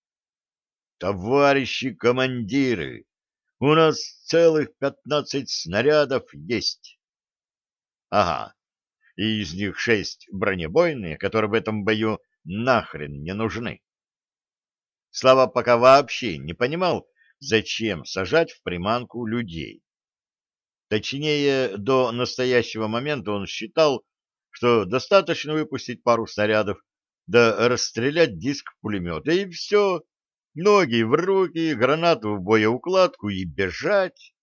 «Товарищи командиры, у нас целых пятнадцать снарядов есть». «Ага, и из них шесть бронебойные, которые в этом бою нахрен не нужны». Слава пока вообще не понимал, зачем сажать в приманку людей. Точнее, до настоящего момента он считал, что достаточно выпустить пару снарядов, да расстрелять диск пулемета, и все, ноги в руки, гранату в боеукладку и бежать.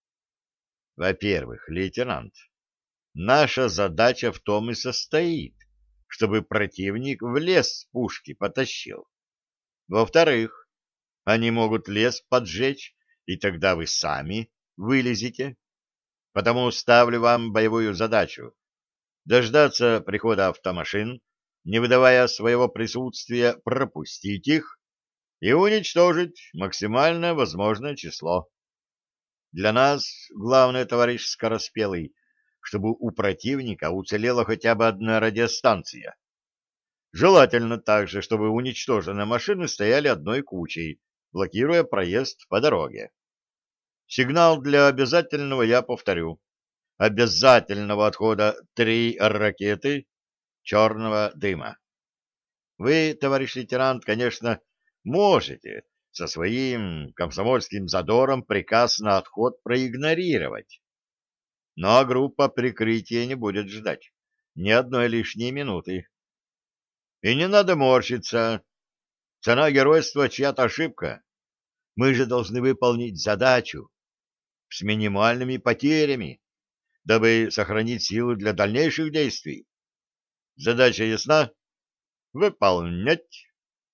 Во-первых, лейтенант, наша задача в том и состоит, чтобы противник в лес пушки потащил. Во-вторых, они могут лес поджечь, и тогда вы сами вылезете. Потому ставлю вам боевую задачу — дождаться прихода автомашин, не выдавая своего присутствия, пропустить их и уничтожить максимально возможное число. Для нас главное, товарищ Скороспелый, чтобы у противника уцелела хотя бы одна радиостанция. Желательно также, чтобы уничтоженные машины стояли одной кучей, блокируя проезд по дороге. Сигнал для обязательного я повторю. Обязательного отхода три ракеты черного дыма. Вы, товарищ лейтенант, конечно, можете со своим комсомольским задором приказ на отход проигнорировать. Но группа прикрытия не будет ждать ни одной лишней минуты. И не надо морщиться. Цена геройства — чья-то ошибка. Мы же должны выполнить задачу с минимальными потерями, дабы сохранить силы для дальнейших действий. Задача ясна? Выполнять.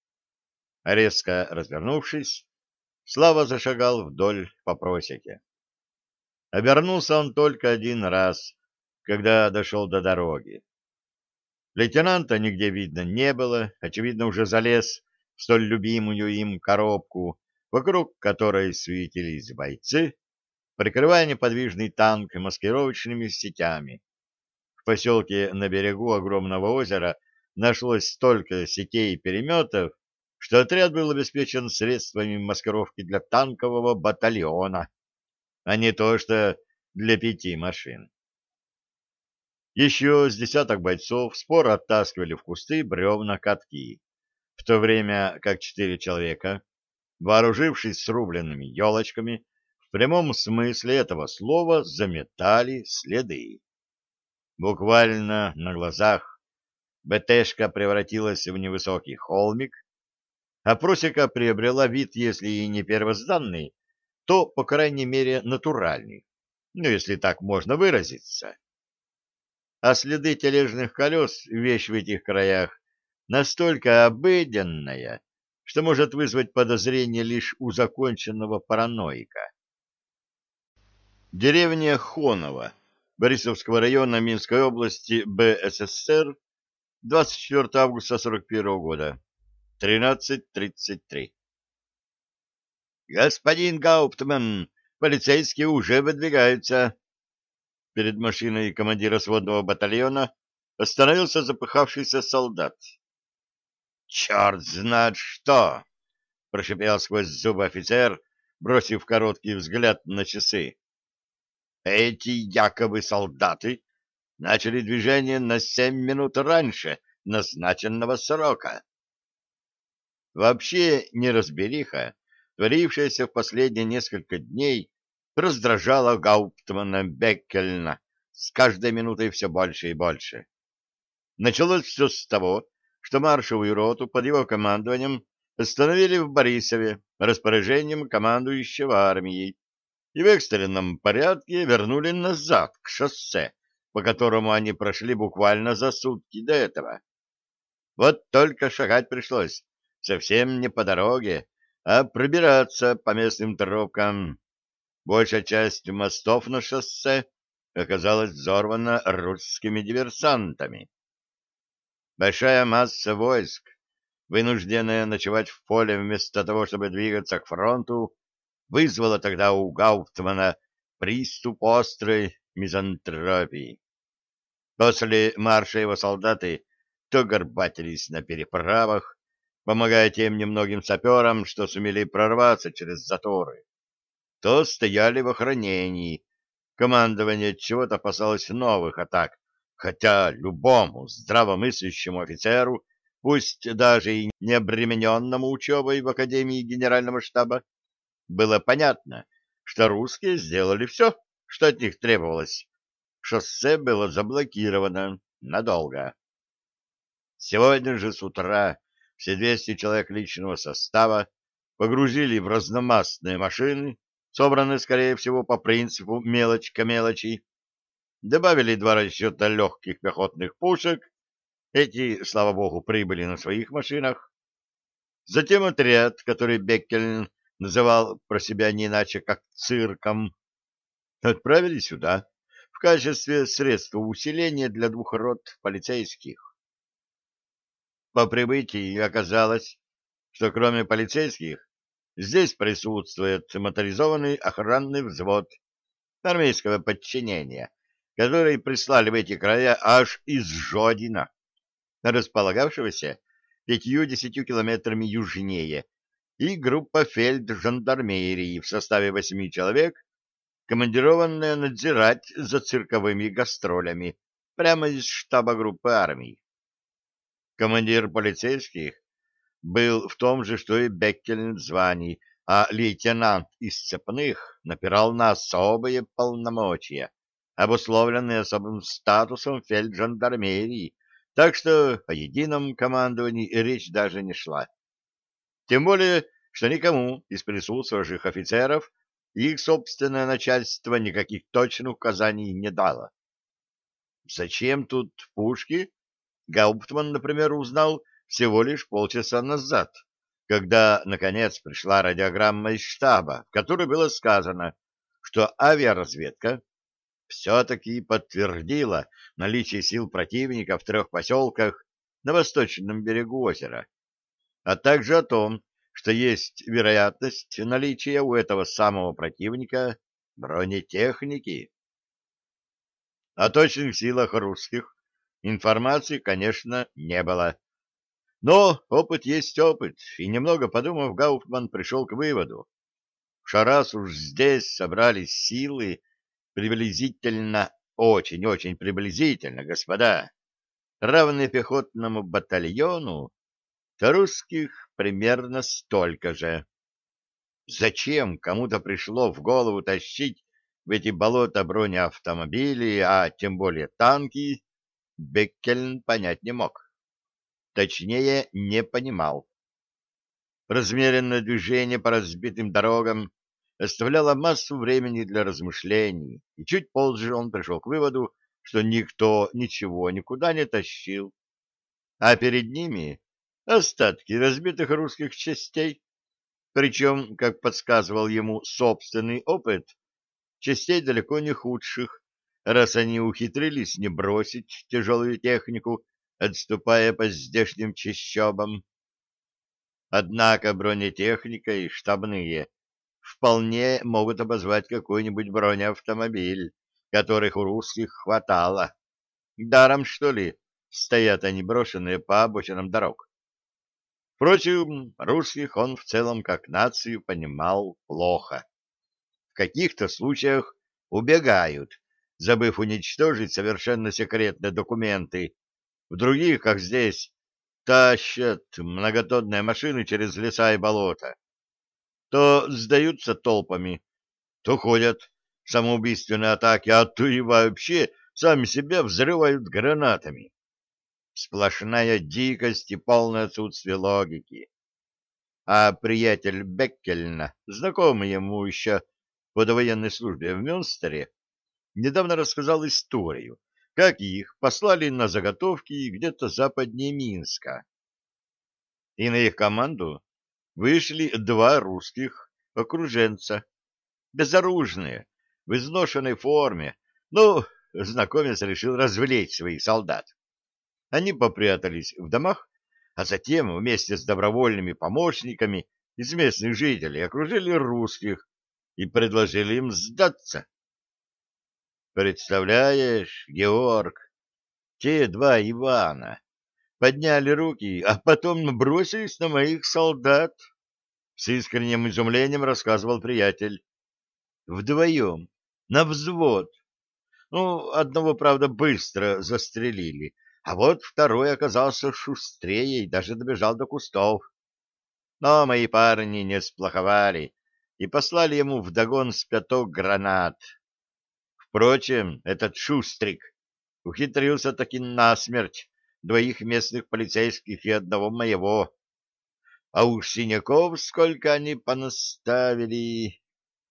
Резко развернувшись, Слава зашагал вдоль по просеке. Обернулся он только один раз, когда дошел до дороги. Лейтенанта нигде видно не было, очевидно, уже залез в столь любимую им коробку, вокруг которой суетились бойцы, прикрывая неподвижный танк маскировочными сетями. В поселке на берегу огромного озера нашлось столько сетей и переметов, что отряд был обеспечен средствами маскировки для танкового батальона, а не то что для пяти машин. Еще с десяток бойцов споро оттаскивали в кусты бревна катки, в то время как четыре человека, вооружившись срубленными елочками, в прямом смысле этого слова заметали следы. Буквально на глазах БТшка превратилась в невысокий холмик, а просека приобрела вид, если и не первозданный, то, по крайней мере, натуральный, ну, если так можно выразиться. А следы тележных колес — вещь в этих краях настолько обыденная, что может вызвать подозрение лишь у законченного параноика. Деревня Хоново Борисовского района Минской области БССР, двадцать четвёртого августа сорок первого года, тринадцать тридцать три. Господин Гауптман, полицейские уже выдвигаются. Перед машиной командира сводного батальона остановился запыхавшийся солдат. «Черт знает что!» — прошипел сквозь зубы офицер, бросив короткий взгляд на часы. «Эти якобы солдаты начали движение на семь минут раньше назначенного срока». Вообще неразбериха, творившаяся в последние несколько дней, раздражала Гауптмана Беккельна с каждой минутой все больше и больше. Началось все с того, что маршевую роту под его командованием остановили в Борисове распоряжением командующего армией и в экстренном порядке вернули назад к шоссе, по которому они прошли буквально за сутки до этого. Вот только шагать пришлось совсем не по дороге, а пробираться по местным тропкам. Большая часть мостов на шоссе оказалась взорвана русскими диверсантами. Большая масса войск, вынужденная ночевать в поле вместо того, чтобы двигаться к фронту, вызвала тогда у Гауптмана приступ острой мизантропии. После марша его солдаты то горбатились на переправах, помогая тем немногим саперам, что сумели прорваться через заторы, то стояли в охранении. Командование чего-то опасалось новых атак, хотя любому здравомыслящему офицеру, пусть даже и не обремененному учебой в Академии Генерального штаба, было понятно, что русские сделали все, что от них требовалось. Шоссе было заблокировано надолго. Сегодня же с утра все двести человек личного состава погрузили в разномастные машины, собранные, скорее всего, по принципу мелочь к мелочи, добавили два расчета легких пехотных пушек, эти, слава богу, прибыли на своих машинах. Затем отряд, который Беккельн называл про себя не иначе как цирком, отправили сюда в качестве средства усиления для двух рот полицейских. По прибытии оказалось, что кроме полицейских здесь присутствует моторизованный охранный взвод армейского подчинения, который прислали в эти края аж из Жодина, располагавшегося пятью-десятью километрами южнее, и группа фельд-жандармерии в составе восьми человек, командированная надзирать за цирковыми гастролями прямо из штаба группы армий. Командир полицейских был в том же, что и Беккель в звании, а лейтенант из цепных напирал на особые полномочия, обусловленные особым статусом фельджандармерии, так что о едином командовании речь даже не шла. Тем более, что никому из присутствующих офицеров их собственное начальство никаких точных указаний не дало. Зачем тут пушки? Гауптман, например, узнал всего лишь полчаса назад, когда, наконец, пришла радиограмма из штаба, в которой было сказано, что авиаразведка все-таки подтвердила наличие сил противника в трех поселках на восточном берегу озера, а также о том, что есть вероятность наличия у этого самого противника бронетехники. О точных силах русских информации, конечно, не было. Но опыт есть опыт, и немного подумав, Гауптман пришел к выводу, что раз уж здесь собрались силы, приблизительно, очень-очень приблизительно, господа, равные пехотному батальону, то русских примерно столько же. Зачем кому-то пришло в голову тащить в эти болота бронеавтомобили, а тем более танки, Беккельн понять не мог. Точнее, не понимал. Размеренное движение по разбитым дорогам оставляло массу времени для размышлений, и чуть позже он пришел к выводу, что никто ничего никуда не тащил, а перед ними остатки разбитых русских частей, причем, как подсказывал ему собственный опыт, частей далеко не худших, раз они ухитрились не бросить тяжелую технику, отступая по здешним чащобам. Однако бронетехника и штабные вполне могут обозвать какой-нибудь бронеавтомобиль, которых у русских хватало. Даром, что ли, стоят они брошенные по обочинам дорог. Впрочем, русских он в целом как нацию понимал плохо. В каких-то случаях убегают, забыв уничтожить совершенно секретные документы. В других, как здесь, тащат многотонные машины через леса и болота. То сдаются толпами, то ходят в самоубийственные атаки, а то и вообще сами себя взрывают гранатами. Сплошная дикость и полное отсутствие логики. А приятель Беккельна, знакомый ему еще по довоенной службе в Мюнстере, недавно рассказал историю, как их послали на заготовки где-то западнее Минска. И на их команду вышли два русских окруженца, безоружные, в изношенной форме. Ну, знакомец решил развлечь своих солдат. Они попрятались в домах, а затем вместе с добровольными помощниками из местных жителей окружили русских и предложили им сдаться. Представляешь, Георг, те два Ивана подняли руки, а потом бросились на моих солдат. С искренним изумлением рассказывал приятель. Вдвоем, на взвод. Ну, одного, правда, быстро застрелили, а вот второй оказался шустрее и даже добежал до кустов. Но мои парни не сплоховали и послали ему вдогон с пяток гранат. Впрочем, этот шустрик ухитрился таки насмерть двоих местных полицейских и одного моего. А уж синяков сколько они понаставили.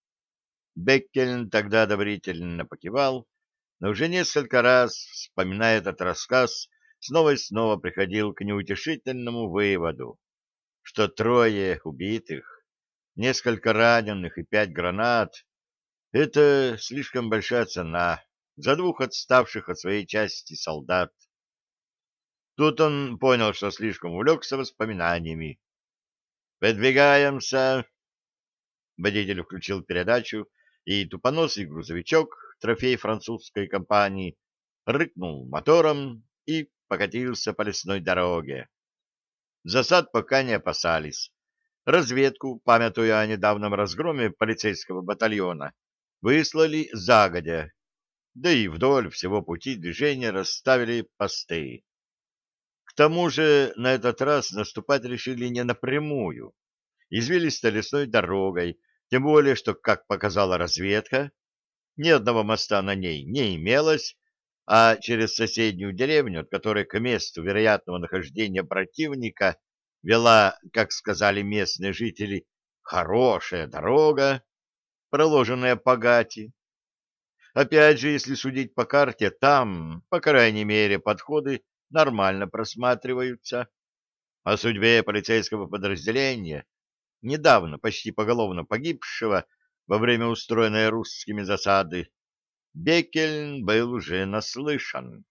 Беккельн тогда одобрительно покивал, но уже несколько раз, вспоминая этот рассказ, снова и снова приходил к неутешительному выводу, что трое убитых, несколько раненых и пять гранат — это слишком большая цена за двух отставших от своей части солдат. Тут он понял, что слишком увлекся воспоминаниями. Выдвигаемся. Водитель включил передачу, и тупоносый грузовичок, трофей французской компании, рыкнул мотором и покатился по лесной дороге. Засад пока не опасались. Разведку, памятуя о недавнем разгроме полицейского батальона, выслали загодя, да и вдоль всего пути движения расставили посты. К тому же на этот раз наступать решили не напрямую, извилистой лесной дорогой, тем более, что, как показала разведка, ни одного моста на ней не имелось, а через соседнюю деревню, от которой к месту вероятного нахождения противника вела, как сказали местные жители, хорошая дорога, проложенная по гати. Опять же, если судить по карте, там, по крайней мере, подходы нормально просматриваются. О судьбе полицейского подразделения, недавно почти поголовно погибшего во время устроенной русскими засады, Беккельн был уже наслышан.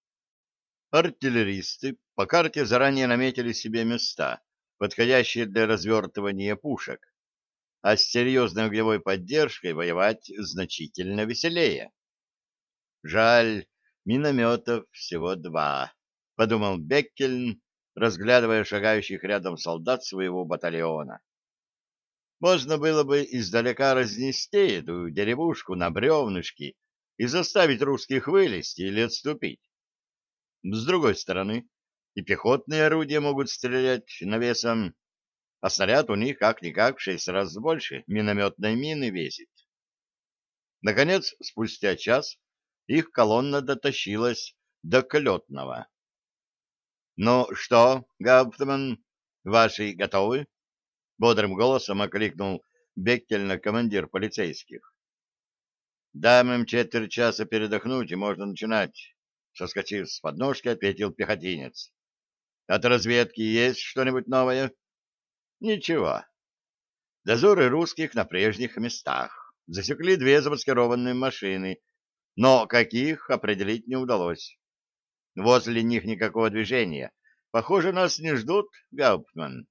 Артиллеристы по карте заранее наметили себе места, подходящие для развертывания пушек, а с серьезной огневой поддержкой воевать значительно веселее. Жаль, минометов всего два, — подумал Беккельн, разглядывая шагающих рядом солдат своего батальона. Можно было бы издалека разнести эту деревушку на бревнышки и заставить русских вылезти или отступить. С другой стороны, и пехотные орудия могут стрелять навесом, а снаряд у них как-никак в шесть раз больше минометной мины весит. Наконец, спустя час, их колонна дотащилась до Клетного. — Ну что, Гауптман, ваши готовы? — бодрым голосом окликнул Беккельна командир полицейских. — Дам им четверть часа передохнуть, и можно начинать. Соскочив с подножки, ответил пехотинец. — От разведки есть что-нибудь новое? — Ничего. Дозоры русских на прежних местах. Засекли две замаскированные машины, но каких определить не удалось. Возле них никакого движения. Похоже, нас не ждут, Гауптман.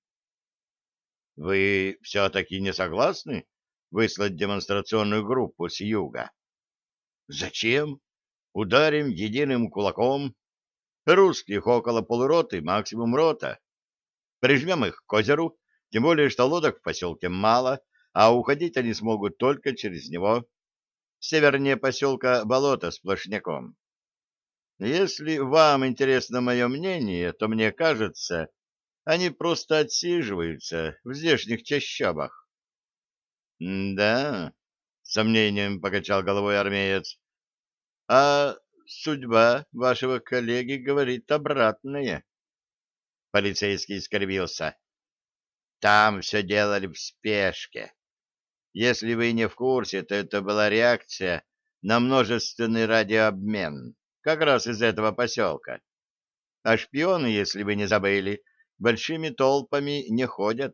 — Вы все-таки не согласны выслать демонстрационную группу с юга? — Зачем? Ударим единым кулаком. Русских около полуроты, максимум рота. Прижмем их к озеру, тем более, что лодок в поселке мало, а уходить они смогут только через него. Севернее поселка болото сплошняком. Если вам интересно мое мнение, то мне кажется, они просто отсиживаются в здешних чащобах. — Да, — с сомнением покачал головой армеец. — А судьба вашего коллеги говорит обратное. Полицейский скривился. — Там все делали в спешке. Если вы не в курсе, то это была реакция на множественный радиообмен, как раз из этого поселка. А шпионы, если вы не забыли, большими толпами не ходят.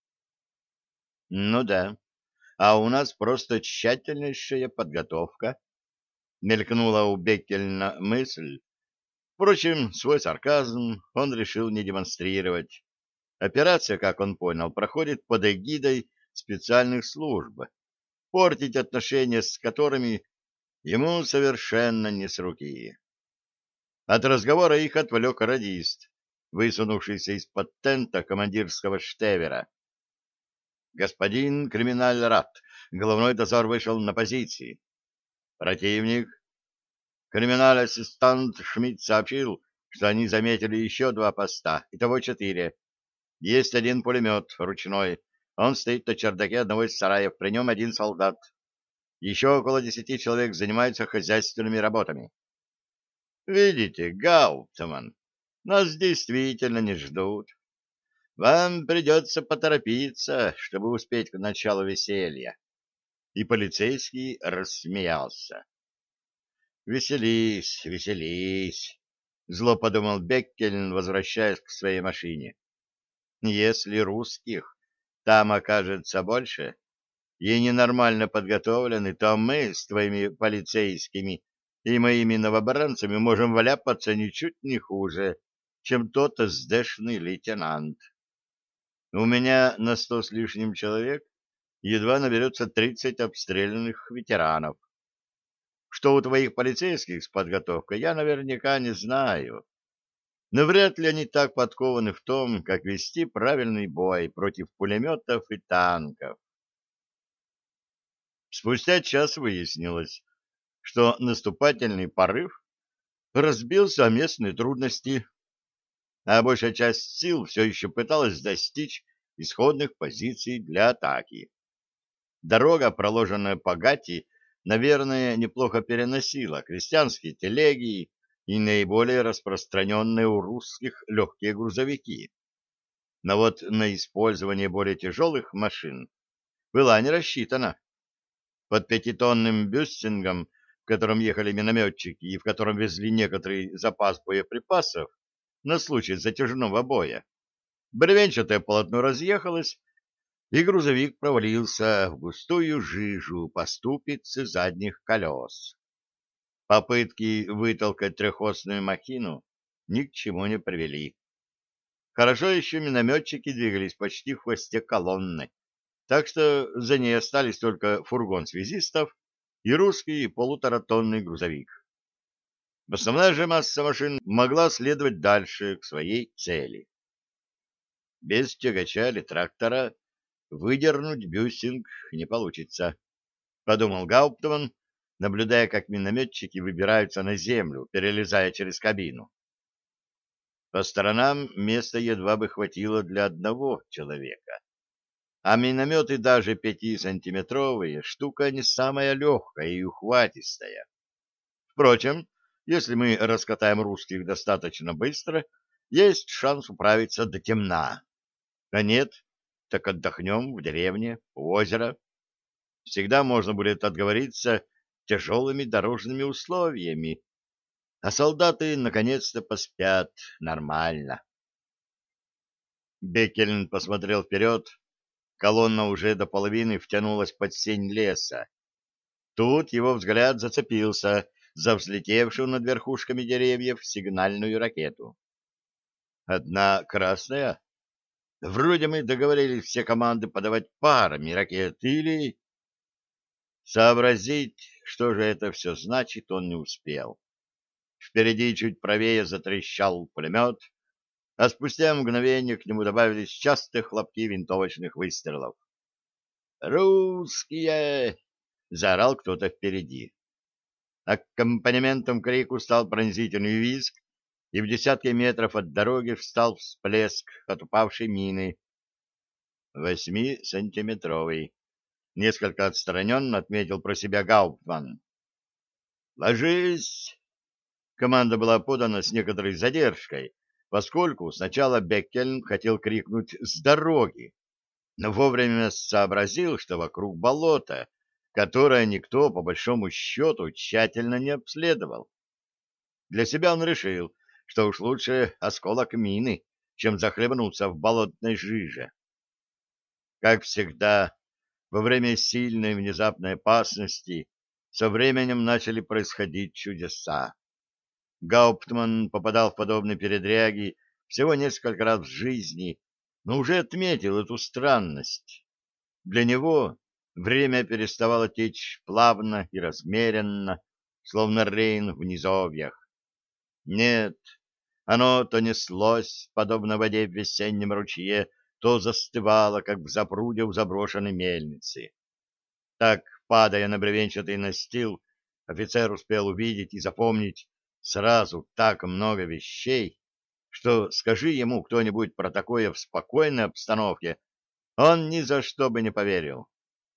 — Ну да, а у нас просто тщательнейшая подготовка. Мелькнула у Беккельна мысль. Впрочем, свой сарказм он решил не демонстрировать. Операция, как он понял, проходит под эгидой специальных служб, портить отношения с которыми ему совершенно не с руки. От разговора их отвлек радист, высунувшийся из-под тента командирского штевера. «Господин криминаль-рат, головной дозор вышел на позиции. Противник. Криминаль-ассистант Шмидт сообщил, что они заметили еще два поста, итого четыре. Есть один пулемет ручной. Он стоит на чердаке одного из сараев, при нем один солдат. Еще около десяти человек занимаются хозяйственными работами. Видите, Гауптман, нас действительно не ждут. Вам придется поторопиться, чтобы успеть к началу веселья. И полицейский рассмеялся. Веселись, веселись, зло подумал Беккельн, возвращаясь к своей машине. Если русских там окажется больше и ненормально подготовлены, то мы с твоими полицейскими и моими новобранцами можем вляпаться ничуть не хуже, чем тот сдэшный лейтенант. У меня на сто с лишним человек едва наберется тридцать обстрелянных ветеранов. Что у твоих полицейских с подготовкой, я наверняка не знаю. Но вряд ли они так подкованы в том, как вести правильный бой против пулеметов и танков. Спустя час выяснилось, что наступательный порыв разбился о местные трудности, а большая часть сил все еще пыталась достичь исходных позиций для атаки. Дорога, проложенная по Гати, наверное, неплохо переносила крестьянские телеги и наиболее распространенные у русских легкие грузовики. Но вот на использование более тяжелых машин была не рассчитана. Под пятитонным бюстингом, в котором ехали минометчики и в котором везли некоторый запас боеприпасов на случай затяжного боя, бревенчатое полотно разъехалось, и грузовик провалился в густую жижу по ступице задних колес. Попытки вытолкать трехосную махину ни к чему не привели. Хорошо еще минометчики двигались почти в хвосте колонны, так что за ней остались только фургон связистов и русский полуторатонный грузовик. Основная же масса машин могла следовать дальше к своей цели. Без тягача или трактора выдернуть бюстинг не получится, — подумал Гауптман, наблюдая, как минометчики выбираются на землю, перелезая через кабину. По сторонам места едва бы хватило для одного человека. А минометы даже пятисантиметровые штука не самая легкая и ухватистая. Впрочем, если мы раскатаем русских достаточно быстро, есть шанс управиться до темна. А нет, так отдохнем в деревне, у озера. Всегда можно будет отговориться тяжелыми дорожными условиями, а солдаты наконец-то поспят нормально. Беккельн посмотрел вперед. Колонна уже до половины втянулась под сень леса. Тут его взгляд зацепился за взлетевшую над верхушками деревьев сигнальную ракету. Одна красная? Вроде мы договорились все команды подавать парами ракет, или... Сообразить, что же это все значит, он не успел. Впереди чуть правее затрещал пулемет, а спустя мгновение к нему добавились частые хлопки винтовочных выстрелов. «Русские!» — заорал кто-то впереди. Аккомпанементом крику стал пронзительный визг, и в десятке метров от дороги встал всплеск от упавшей мины. Восьмисантиметровый. Несколько отстраненно отметил про себя Гауптман. «Ложись!» Команда была подана с некоторой задержкой, поскольку сначала Беккельн хотел крикнуть «с дороги», но вовремя сообразил, что вокруг болото, которое никто, по большому счету, тщательно не обследовал. Для себя он решил, что уж лучше осколок мины, чем захлебнуться в болотной жиже. Как всегда, во время сильной внезапной опасности со временем начали происходить чудеса. Гауптман попадал в подобные передряги всего несколько раз в жизни, но уже отметил эту странность. Для него время переставало течь плавно и размеренно, словно Рейн в низовьях. Нет, оно то неслось, подобно воде в весеннем ручье, то застывало, как в запруде у заброшенной мельницы. Так, падая на бревенчатый настил, офицер успел увидеть и запомнить сразу так много вещей, что скажи ему кто-нибудь про такое в спокойной обстановке, он ни за что бы не поверил.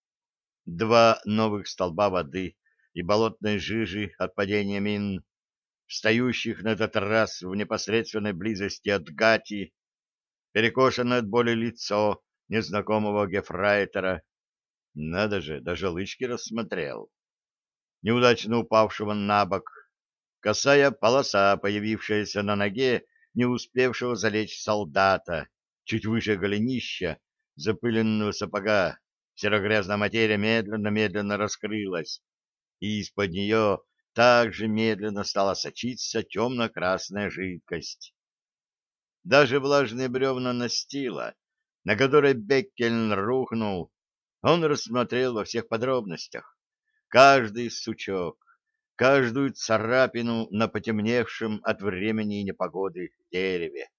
Два новых столба воды и болотной жижи от падения мин, встающих на этот раз в непосредственной близости от Гати, перекошенное от боли лицо незнакомого гефрайтера. Надо же, даже лычки рассмотрел. Неудачно упавшего на бок, косая полоса, появившаяся на ноге не успевшего залечь солдата, чуть выше голенища, запыленного сапога. Серогрязная материя медленно-медленно раскрылась, и из-под нее также медленно стала сочиться темно-красная жидкость. Даже влажные бревна настила на которой Беккельн рухнул, он рассмотрел во всех подробностях. Каждый сучок, каждую царапину на потемневшем от времени и непогоды дереве.